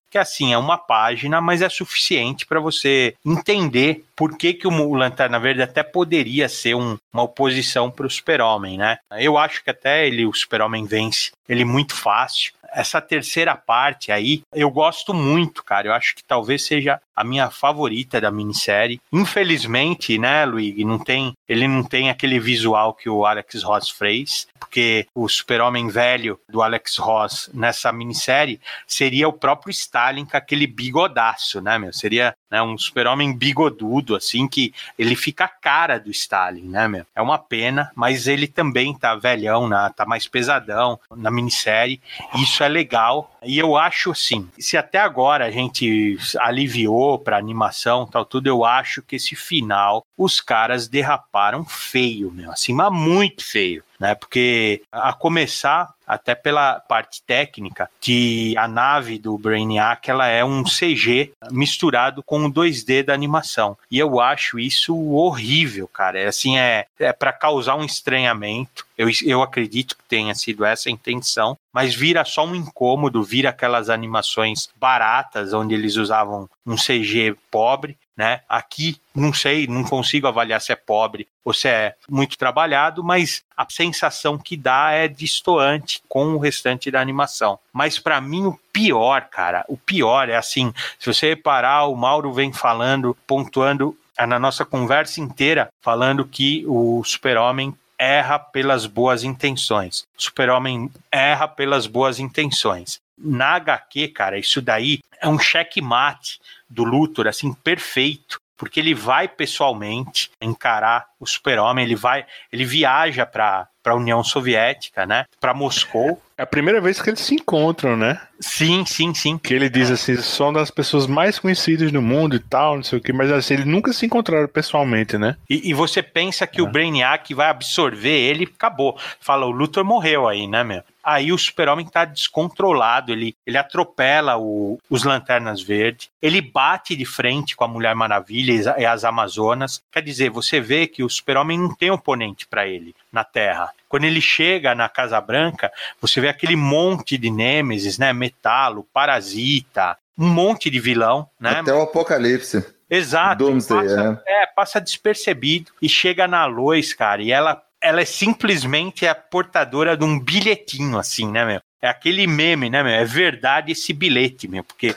[SPEAKER 6] que assim, é uma página, mas é suficiente para você entender por que, que o Lanterna Verde até poderia ser um, uma oposição para o Super-Homem, né? Eu acho que até ele, o Super-Homem vence ele muito fácil. Essa terceira parte aí, eu gosto muito, cara. Eu acho que talvez seja a minha favorita da minissérie. Infelizmente, né, Luigi, não tem, ele não tem aquele visual que o Alex Ross fez, porque o Super-Homem velho do Alex Ross nessa minissérie seria o próprio Stalin com aquele bigodaço, né, meu? Seria, né, um Super-Homem bigodudo, assim, que ele fica a cara do Stalin, né, meu? É uma pena, mas ele também tá velhão, né, tá mais pesadão na minissérie. Isso é legal. E eu acho, assim, se até agora a gente aliviou pra animação e tal, tudo, eu acho que esse final, os caras derraparam feio, meu, assim, mas muito feio, né, porque a começar até pela parte técnica, que a nave do Brainiac, ela é um C G misturado com o dois D da animação, e eu acho isso horrível, cara, é assim, é, é para causar um estranhamento, eu, eu acredito que tenha sido essa a intenção, mas vira só um incômodo, vira aquelas animações baratas, onde eles usavam um C G pobre, né? Aqui, não sei, não consigo avaliar se é pobre ou se é muito trabalhado, mas a sensação que dá é destoante com o restante da animação. Mas para mim o pior, cara, o pior é assim, se você reparar, o Mauro vem falando, pontuando na nossa conversa inteira, falando que o Super-Homem erra pelas boas intenções. O Super-Homem erra pelas boas intenções. Na H Q, cara, isso daí é um checkmate do Luthor, assim, perfeito, porque ele vai pessoalmente encarar o Super-Homem, ele vai, ele viaja para para a União Soviética, né, para Moscou.
[SPEAKER 3] É a primeira vez que eles se encontram, né?
[SPEAKER 6] Sim, sim, sim.
[SPEAKER 3] Que ele diz assim, são das pessoas mais conhecidas do mundo e tal, não sei o que, mas assim, eles nunca se encontraram pessoalmente, né?
[SPEAKER 6] E, e você pensa que é. o Brainiac vai absorver ele, acabou. Fala, o Luthor morreu aí, né, meu? Aí o Super-Homem tá descontrolado, ele, ele atropela o, os Lanternas Verdes, ele bate de frente com a Mulher Maravilha e as Amazonas. Quer dizer, você vê que o Super-Homem não tem oponente para ele na Terra. Quando ele chega na Casa Branca, você vê aquele monte de Nêmesis, né? Metalo, Parasita, um monte de vilão, né?
[SPEAKER 5] Até o Apocalipse.
[SPEAKER 6] Exato.
[SPEAKER 5] Doomsday,
[SPEAKER 6] passa, é. É, passa despercebido e chega na Lois, cara, e ela, ela é simplesmente a portadora de um bilhetinho, assim, né, meu? É aquele meme, né, meu? É verdade esse bilhete, meu, porque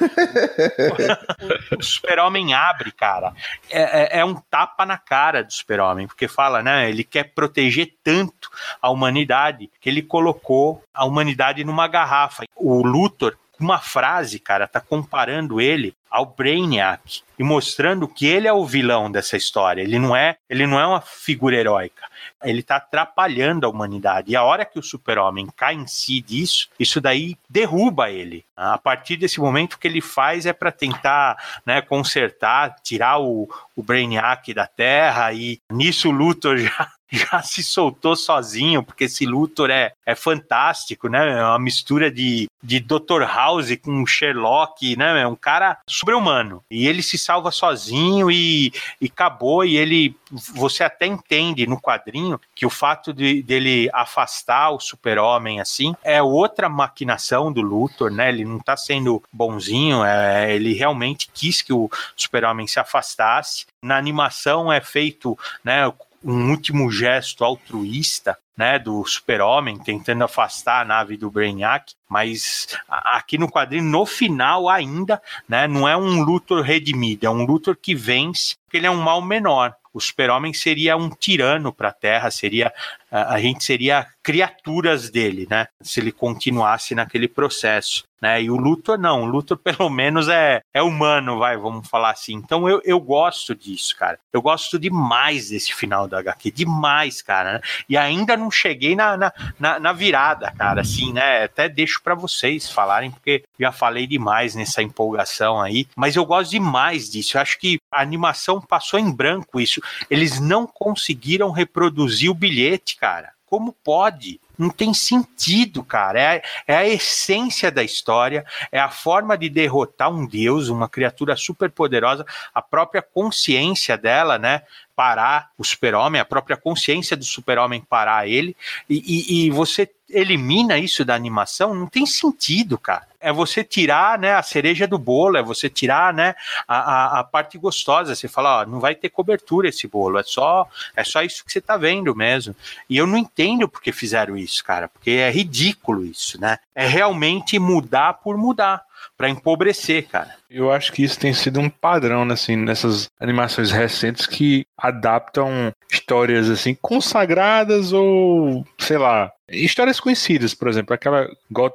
[SPEAKER 6] o, o Super-Homem abre, cara, é, é, é um tapa na cara do Super-Homem, porque fala, né, ele quer proteger tanto a humanidade que ele colocou a humanidade numa garrafa. O Luthor, uma frase, cara, tá comparando ele ao Brainiac e mostrando que ele é o vilão dessa história. Ele não é, ele não é uma figura heróica. Ele tá atrapalhando a humanidade. E a hora que o Super-Homem cai em si disso, isso daí derruba ele. A partir desse momento, o que ele faz é para tentar, né, consertar, tirar o, o Brainiac da Terra, e nisso o Luthor já já se soltou sozinho, porque esse Luthor é, é fantástico, né? É uma mistura de, de doutor House com Sherlock, né? É um cara sobre-humano. E ele se salva sozinho e, e acabou, e ele... Você até entende no quadrinho que o fato de, dele afastar o Super-Homem, assim, é outra maquinação do Luthor, né? Ele não tá sendo bonzinho, é, ele realmente quis que o Super-Homem se afastasse. Na animação é feito, né, um último gesto altruísta, né, do Super-Homem tentando afastar a nave do Brainiac, mas aqui no quadrinho, no final ainda, né, não é um Luthor redimido, é um Luthor que vence, porque ele é um mal menor. O Super-Homem seria um tirano para a Terra, seria, a gente seria criaturas dele, né, se ele continuasse naquele processo, né, e o Luthor não, o Luthor pelo menos é, é humano, vai, vamos falar assim. Então eu, eu gosto disso, cara, eu gosto demais desse final da H Q, demais, cara, né? E ainda não cheguei na, na, na, na virada, cara, assim, né, até deixo para vocês falarem, porque já falei demais nessa empolgação aí, mas eu gosto demais disso, eu acho que a animação passou em branco isso, eles não conseguiram reproduzir o bilhete, cara. Como pode? Não tem sentido, cara. É, é a essência da história, é a forma de derrotar um deus, uma criatura super poderosa, a própria consciência dela, né? Parar o Super-Homem, a própria consciência do Super-Homem parar ele, e, e, e você elimina isso da animação, não tem sentido, cara. É você tirar, né, a cereja do bolo, é você tirar, né, a, a, a parte gostosa. Você fala, ó, não vai ter cobertura esse bolo, é só, é só isso que você tá vendo mesmo. E eu não entendo por que fizeram isso, cara, porque é ridículo isso, né? É realmente mudar por mudar, pra empobrecer, cara.
[SPEAKER 3] Eu acho que isso tem sido um padrão, né, assim, nessas animações recentes que adaptam histórias assim consagradas ou, sei lá, histórias conhecidas, por exemplo, aquela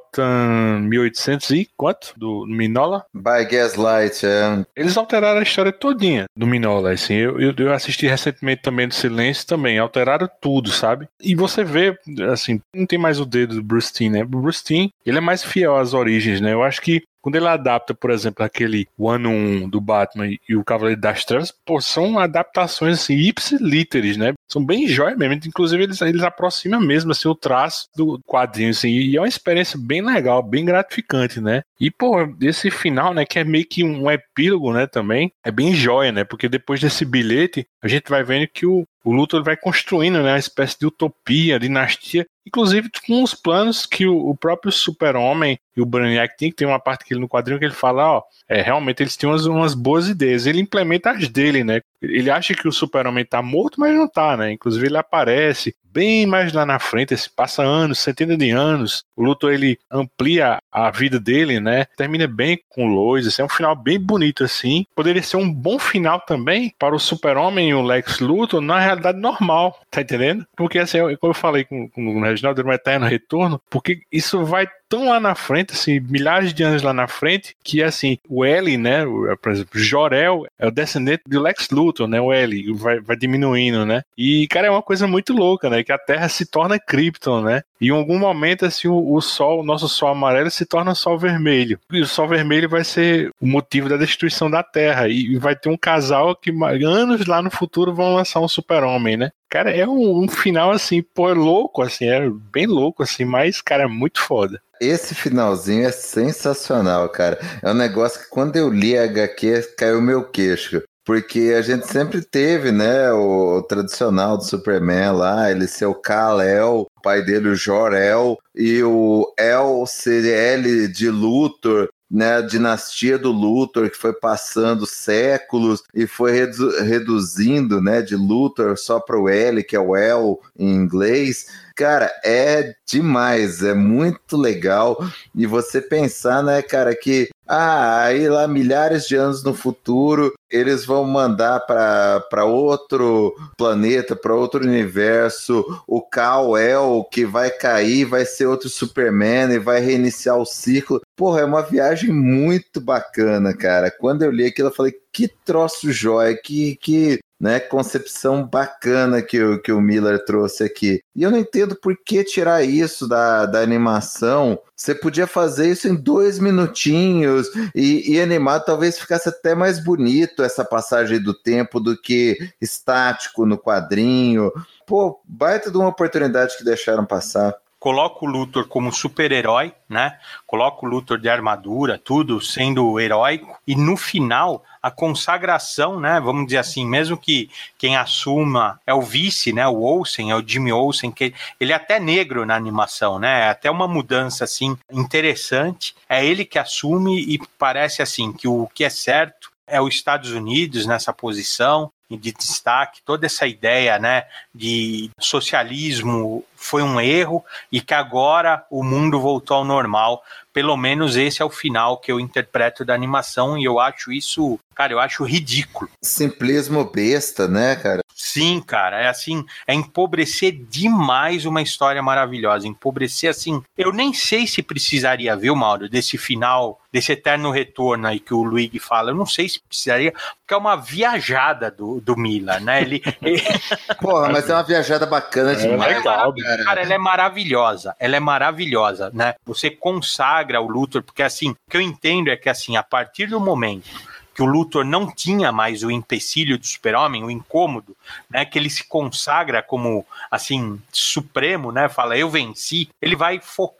[SPEAKER 3] Gotham mil e oitocentos e quanto? Do Mignola?
[SPEAKER 5] By Gaslight, é.
[SPEAKER 3] Eles alteraram a história todinha do Mignola, assim, eu, eu, eu assisti recentemente também do Silêncio também, alteraram tudo, sabe? E você vê, assim, não tem mais o dedo do Bruce Timm, né? O Bruce Timm, ele é mais fiel às origens, né? Eu acho que quando ele adapta, por exemplo, aquele Ano um do Batman e o Cavaleiro das Trevas, pô, são adaptações assim, ipsilíteres, né? São bem jóias mesmo. Inclusive, eles, eles aproximam mesmo assim, o traço do quadrinho, assim, e é uma experiência bem legal, bem gratificante, né? E, pô, esse final, né, que é meio que um epílogo, né, também, é bem jóia, né? Porque depois desse bilhete, a gente vai vendo que o, o Luthor vai construindo, né, uma espécie de utopia, dinastia, inclusive com os planos que o, o próprio Super-Homem e o Brainiac tem, que tem uma parte que ele no quadrinho que ele fala, ó, é, realmente eles têm umas, umas boas ideias, ele implementa as dele, né? Ele acha que o Super-Homem tá morto, mas não tá, né? Inclusive ele aparece bem mais lá na frente, esse passa anos, centenas de anos, o Luthor ele amplia a vida dele, né? Termina bem com o Lois, assim, é um final bem bonito assim. Poderia ser um bom final também para o Super-Homem e o Lex Luthor na realidade normal, tá entendendo? Porque assim, como eu falei com, com o Reginaldo, era um eterno retorno, porque isso vai tão lá na frente, assim, milhares de anos lá na frente, que assim, o L, né, o, por exemplo, Jor-El é o descendente do Lex Luthor, né, o L, vai, vai diminuindo, né, e, cara, é uma coisa muito louca, né, que a Terra se torna Krypton, né, e em algum momento, assim, o, o Sol, o nosso Sol amarelo se torna Sol vermelho, e o Sol vermelho vai ser o motivo da destruição da Terra, e, e vai ter um casal que anos lá no futuro vão lançar um Super-Homem, né. Cara, é um, um final, assim, pô, é louco, assim, é bem louco, assim, mas, cara, é muito foda.
[SPEAKER 5] Esse finalzinho é sensacional, cara. É um negócio que quando eu li a agá quê, caiu meu queixo. Porque a gente sempre teve, né, o, o tradicional do Superman lá, ele ser o Kal-El, o pai dele o Jor-El, e o El ser L de Luthor, né, a dinastia do Luthor, que foi passando séculos e foi redu- reduzindo, né, de Luthor só para o L, que é o El em inglês. Cara, é demais, é muito legal. E você pensar, né, cara, que ah, aí lá milhares de anos no futuro eles vão mandar para outro planeta, para outro universo, o Kal-El, que vai cair, vai ser outro Superman e vai reiniciar o ciclo. Porra, é uma viagem muito bacana, cara. Quando eu li aquilo, eu falei, que troço jóia, que, que né, concepção bacana que o, que o Miller trouxe aqui. E eu não entendo por que tirar isso da, da animação. Você podia fazer isso em dois minutinhos e, e animar, talvez ficasse até mais bonito essa passagem do tempo do que estático no quadrinho. Pô, baita de uma oportunidade que deixaram passar.
[SPEAKER 6] Coloca o Luthor como super-herói, né? Coloca o Luthor de armadura, tudo sendo heróico. E no final, a consagração, né? Vamos dizer assim, mesmo que quem assuma é o vice, né? O Olsen, é o Jimmy Olsen, que ele é até negro na animação, né? É até uma mudança, assim, interessante. É ele que assume e parece, assim, que o que é certo é os Estados Unidos nessa posição de destaque, toda essa ideia, né, de socialismo foi um erro e que agora o mundo voltou ao normal. Pelo menos esse é o final que eu interpreto da animação e eu acho isso, cara, eu acho ridículo.
[SPEAKER 5] Simplismo besta, né, cara?
[SPEAKER 6] Sim, cara, é assim, é empobrecer demais uma história maravilhosa, empobrecer assim, eu nem sei se precisaria, viu, Mauro, desse final, desse eterno retorno aí que o Luigi fala, eu não sei se precisaria, porque é uma viajada do, do Miller, né, ele... ele...
[SPEAKER 5] Porra, mas é uma viajada bacana demais,
[SPEAKER 6] é
[SPEAKER 5] cara.
[SPEAKER 6] Cara, ela é maravilhosa, ela é maravilhosa, né, você consagra o Luthor, porque assim, o que eu entendo é que assim, a partir do momento que o Luthor não tinha mais o empecilho do Super-Homem, o incômodo, né, que ele se consagra como, assim, supremo, né, fala, eu venci, ele vai focar,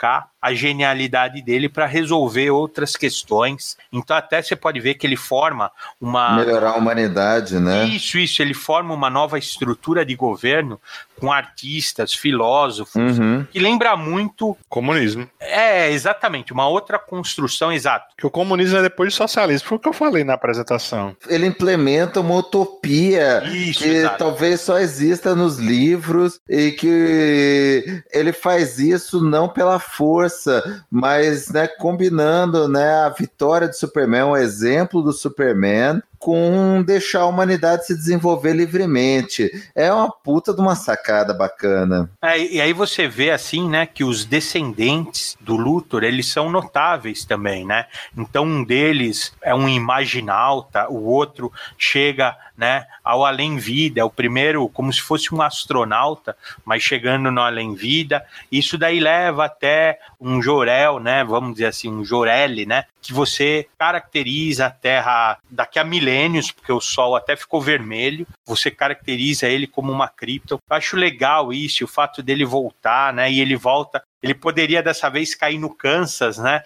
[SPEAKER 6] a genialidade dele para resolver outras questões. Então até você pode ver que ele forma uma...
[SPEAKER 5] Melhorar a humanidade, né?
[SPEAKER 6] Isso, isso. Ele forma uma nova estrutura de governo com artistas, filósofos,
[SPEAKER 5] uhum.
[SPEAKER 6] que lembra muito...
[SPEAKER 3] Comunismo.
[SPEAKER 6] É, exatamente. Uma outra construção, exato.
[SPEAKER 3] Que o comunismo é depois do socialismo, foi o que eu falei na apresentação.
[SPEAKER 5] Ele implementa uma utopia
[SPEAKER 6] Isso,
[SPEAKER 5] que
[SPEAKER 6] exato.
[SPEAKER 5] talvez só exista nos livros e que ele faz isso não pela força, mas, né, combinando, né, a vitória do Superman, o exemplo do Superman, com deixar a humanidade se desenvolver livremente. É uma puta de uma sacada bacana.
[SPEAKER 6] É, e aí você vê assim, né, que os descendentes do Luthor, eles são notáveis também, né? Então um deles é um imaginalta, o outro chega, né, ao além-vida, é o primeiro como se fosse um astronauta, mas chegando no além-vida. Isso daí leva até um Jor-El, né, vamos dizer assim, um Jor-El, né, que você caracteriza a Terra daqui a milênios, porque o Sol até ficou vermelho, você caracteriza ele como uma cripta. Eu acho legal isso, o fato dele voltar, né, e ele volta, ele poderia dessa vez cair no Kansas, né,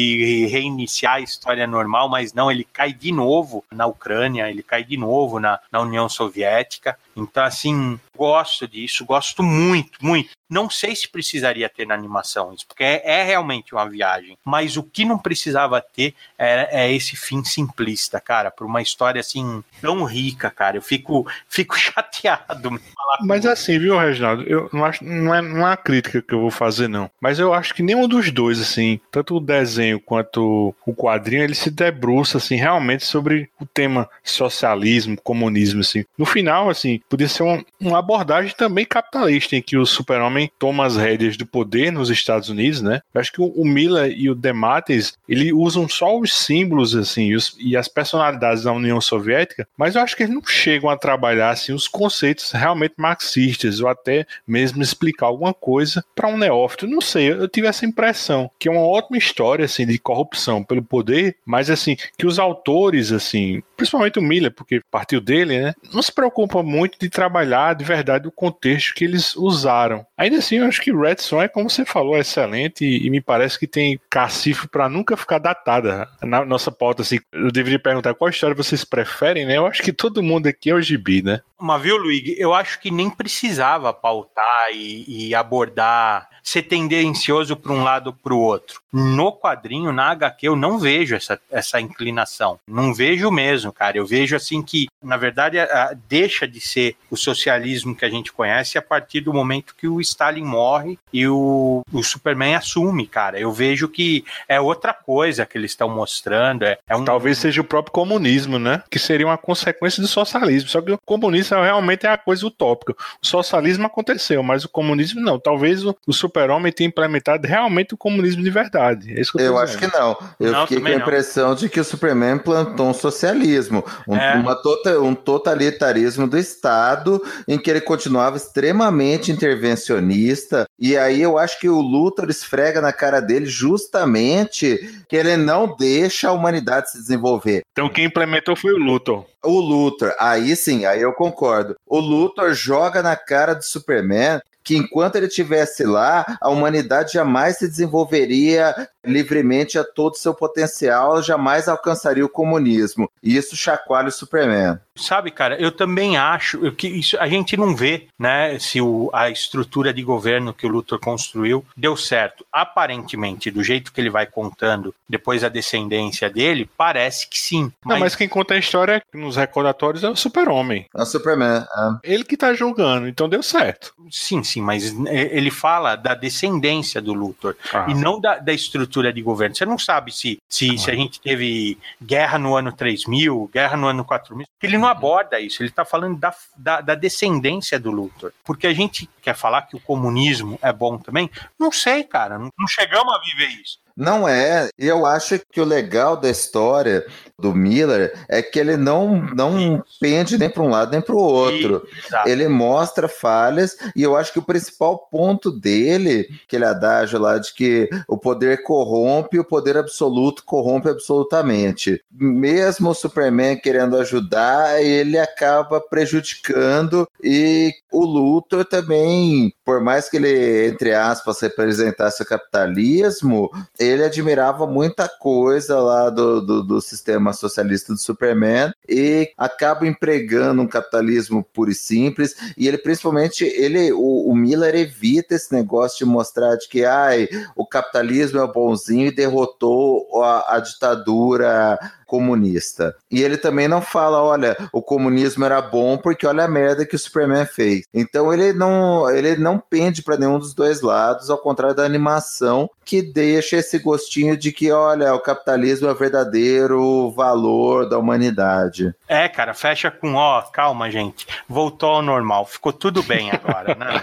[SPEAKER 6] e reiniciar a história normal, mas não, ele cai de novo na Ucrânia, ele cai de novo na, na União Soviética. Então, assim, gosto disso, gosto muito, muito. Não sei se precisaria ter na animação isso, porque é, é realmente uma viagem, mas o que não precisava ter é, é esse fim simplista, cara, por uma história, assim, tão rica, cara. Eu fico, fico chateado.
[SPEAKER 3] Mas assim, viu, Reginaldo, eu não acho, não é, não é uma crítica que eu vou fazer, não. Mas eu acho que nenhum dos dois, assim, tanto o desenho quanto o quadrinho, ele se debruça, assim, realmente sobre o tema socialismo, comunismo, assim. No final, assim, podia ser uma, uma abordagem também capitalista, em que o Super-Homem toma as rédeas do poder nos Estados Unidos, né? Eu acho que o, o Miller e o DeMatteis, eles usam só os símbolos, assim, e, os, e as personalidades da União Soviética, mas eu acho que eles não chegam a trabalhar, assim, os conceitos realmente marxistas, ou até mesmo explicar alguma coisa para um neófito. Não sei, eu tive essa impressão, que é uma ótima história, assim, de corrupção pelo poder, mas, assim, que os autores, assim, principalmente o Miller, porque partiu dele, né, não se preocupa muito de trabalhar de verdade o contexto que eles usaram. Ainda assim, eu acho que Red Son é, como você falou, é excelente e, e me parece que tem cacife para nunca ficar datada. Na nossa pauta, assim, eu deveria perguntar qual história vocês preferem, né? Eu acho que todo mundo aqui é o gibi, né?
[SPEAKER 6] Mas viu, Luigi, eu acho que nem precisava pautar e, e abordar, ser tendencioso para um lado ou para o outro. No quadrinho, na agá quê, eu não vejo essa, essa inclinação. Não vejo mesmo, cara. Eu vejo assim que, na verdade, a, a, deixa de ser o socialismo que a gente conhece a partir do momento que o Stalin morre e o, o Superman assume, cara. Eu vejo que é outra coisa que eles estão mostrando. É, é um...
[SPEAKER 3] Talvez seja o próprio comunismo, né? Que seria uma consequência do socialismo. Só que o comunismo realmente é a coisa utópica. O socialismo aconteceu, mas o comunismo não. Talvez o, o Super-Homem tenha implementado realmente o comunismo de verdade. É isso que eu
[SPEAKER 5] eu
[SPEAKER 3] tô
[SPEAKER 5] acho
[SPEAKER 3] dizendo.
[SPEAKER 5] que não. Eu
[SPEAKER 6] não,
[SPEAKER 5] fiquei com a impressão não. de que o Superman plantou um socialismo, um,
[SPEAKER 6] é.
[SPEAKER 5] uma tota, um totalitarismo do Estado, em que ele continuava extremamente intervencionista, e aí eu acho que o Luthor esfrega na cara dele justamente que ele não deixa a humanidade se desenvolver.
[SPEAKER 3] Então quem implementou foi o Luthor.
[SPEAKER 5] O Luthor, aí sim, aí eu concordo. O Luthor joga na cara do Superman que enquanto ele estivesse lá, a humanidade jamais se desenvolveria livremente a todo o seu potencial, jamais alcançaria o comunismo. E isso chacoalha o Superman.
[SPEAKER 6] Sabe, cara, eu também acho que isso a gente não vê, né, se o, a estrutura de governo que o Luthor construiu deu certo. Aparentemente, do jeito que ele vai contando, depois a descendência dele, parece que sim.
[SPEAKER 3] Mas... Não, mas quem conta a história nos recordatórios é o Super-Homem.
[SPEAKER 5] É o Superman. É.
[SPEAKER 3] Ele que tá julgando, então deu certo.
[SPEAKER 6] Sim, sim, mas ele fala da descendência do Luthor ah. e não da, da estrutura de governo. Você não sabe se, se, ah. se a gente teve guerra no ano três mil, guerra no ano quatro mil. Ele não aborda isso, ele está falando da, da, da descendência do Luthor. Porque a gente quer falar que o comunismo é bom também? Não sei, cara, não, não chegamos a viver isso.
[SPEAKER 5] Não é, e eu acho que o legal da história do Miller é que ele não, não pende nem para um lado nem para o outro.
[SPEAKER 6] Exato.
[SPEAKER 5] Ele mostra falhas, e eu acho que o principal ponto dele, aquele adágio lá de que o poder corrompe, o poder absoluto corrompe absolutamente. Mesmo o Superman querendo ajudar, ele acaba prejudicando, e o Luthor também, por mais que ele, entre aspas, representasse o capitalismo, ele admirava muita coisa lá do, do, do sistema socialista do Superman e acaba empregando um capitalismo puro e simples, e ele principalmente, ele, o, o Miller evita esse negócio de mostrar de que ai, o capitalismo é bonzinho e derrotou a, a ditadura comunista. E ele também não fala, olha, o comunismo era bom porque olha a merda que o Superman fez. Então ele não, ele não pende para nenhum dos dois lados, ao contrário da animação, que deixa esse gostinho de que, olha, o capitalismo é o verdadeiro valor da humanidade.
[SPEAKER 6] É, cara, fecha com, ó, calma, gente, voltou ao normal, ficou tudo bem agora, né?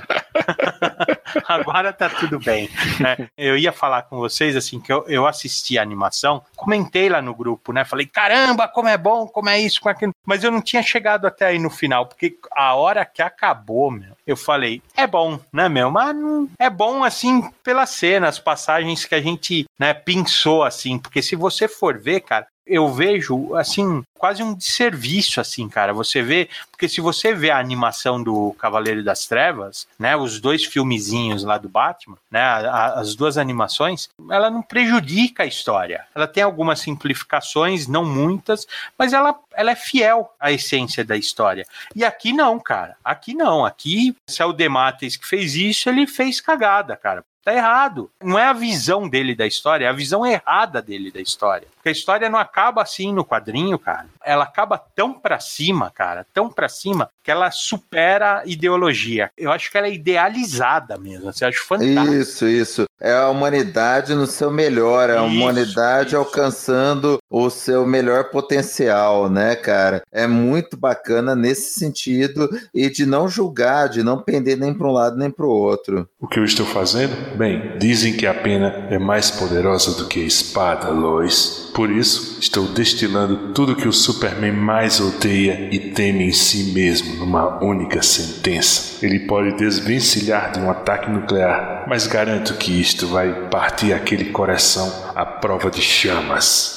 [SPEAKER 6] Agora tá tudo bem. É, eu ia falar com vocês, assim, que eu, eu assisti a animação, comentei lá no grupo, né? Falei, caramba, como é bom, como é isso, como é aquilo. Mas eu não tinha chegado até aí no final, porque a hora que acabou, meu, eu falei, é bom, né, meu? Mas não, é bom, assim, pelas cenas, passagens que a gente, né, pensou, assim, porque se você for ver, cara, eu vejo, assim, quase um desserviço, assim, cara, você vê, porque se você vê a animação do Cavaleiro das Trevas, né, os dois filmezinhos lá do Batman, né, a, as duas animações, ela não prejudica a história, ela tem algumas simplificações, não muitas, mas ela, ela é fiel à essência da história, e aqui não, cara, aqui não, aqui, se é o DeMatteis que fez isso, ele fez cagada, cara. Tá errado. Não é a visão dele da história, é a visão errada dele da história. Porque a história não acaba assim no quadrinho, cara. Ela acaba tão pra cima, cara, tão pra cima, que ela supera a ideologia. Eu acho que ela é idealizada mesmo. Você acha fantástico.
[SPEAKER 5] Isso, isso. É a humanidade no seu melhor, é a
[SPEAKER 6] Isso,
[SPEAKER 5] humanidade
[SPEAKER 6] isso.
[SPEAKER 5] alcançando o seu melhor potencial, né, cara? É muito bacana nesse sentido, e de não julgar, de não pender nem para um lado nem para o outro.
[SPEAKER 7] O que eu estou fazendo? Bem, dizem que a pena é mais poderosa do que a espada, Lois. Por isso, estou destilando tudo que o Superman mais odeia e teme em si mesmo numa única sentença. Ele pode desvencilhar de um ataque nuclear, mas garanto que isto vai partir aquele coração à prova de chamas.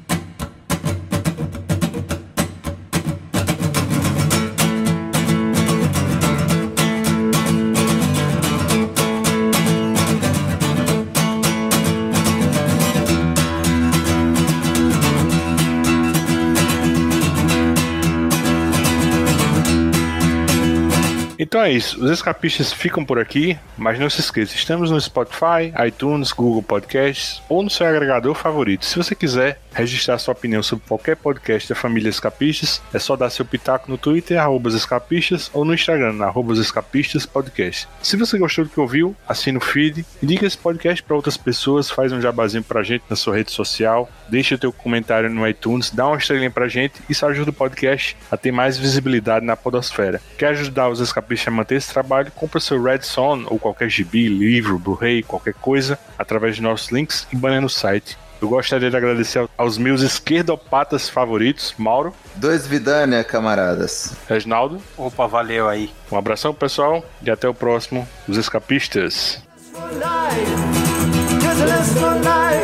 [SPEAKER 3] Então é isso, os escapistas ficam por aqui, mas não se esqueça, estamos no Spotify, iTunes, Google Podcasts ou no seu agregador favorito. Se você quiser registrar sua opinião sobre qualquer podcast da família Escapistas, é só dar seu pitaco no Twitter, arroba escapistas, ou no Instagram, arroba escapistas podcast. Se você gostou do que ouviu, assina o feed, indica esse podcast para outras pessoas, faz um jabazinho pra gente na sua rede social, deixa o teu comentário no iTunes, dá uma estrelinha pra gente, isso ajuda o podcast a ter mais visibilidade na podosfera. Quer ajudar os escapistas a manter esse trabalho? Compra seu Red Son ou qualquer gibi, livro, Blu-ray, qualquer coisa, através de nossos links e banner no site. Eu gostaria de agradecer aos meus esquerdopatas favoritos, Mauro.
[SPEAKER 5] Dois Vidânia, camaradas.
[SPEAKER 3] Reginaldo.
[SPEAKER 6] Opa, valeu aí.
[SPEAKER 3] Um abração, pessoal, e até o próximo, Os Escapistas.
[SPEAKER 8] Cause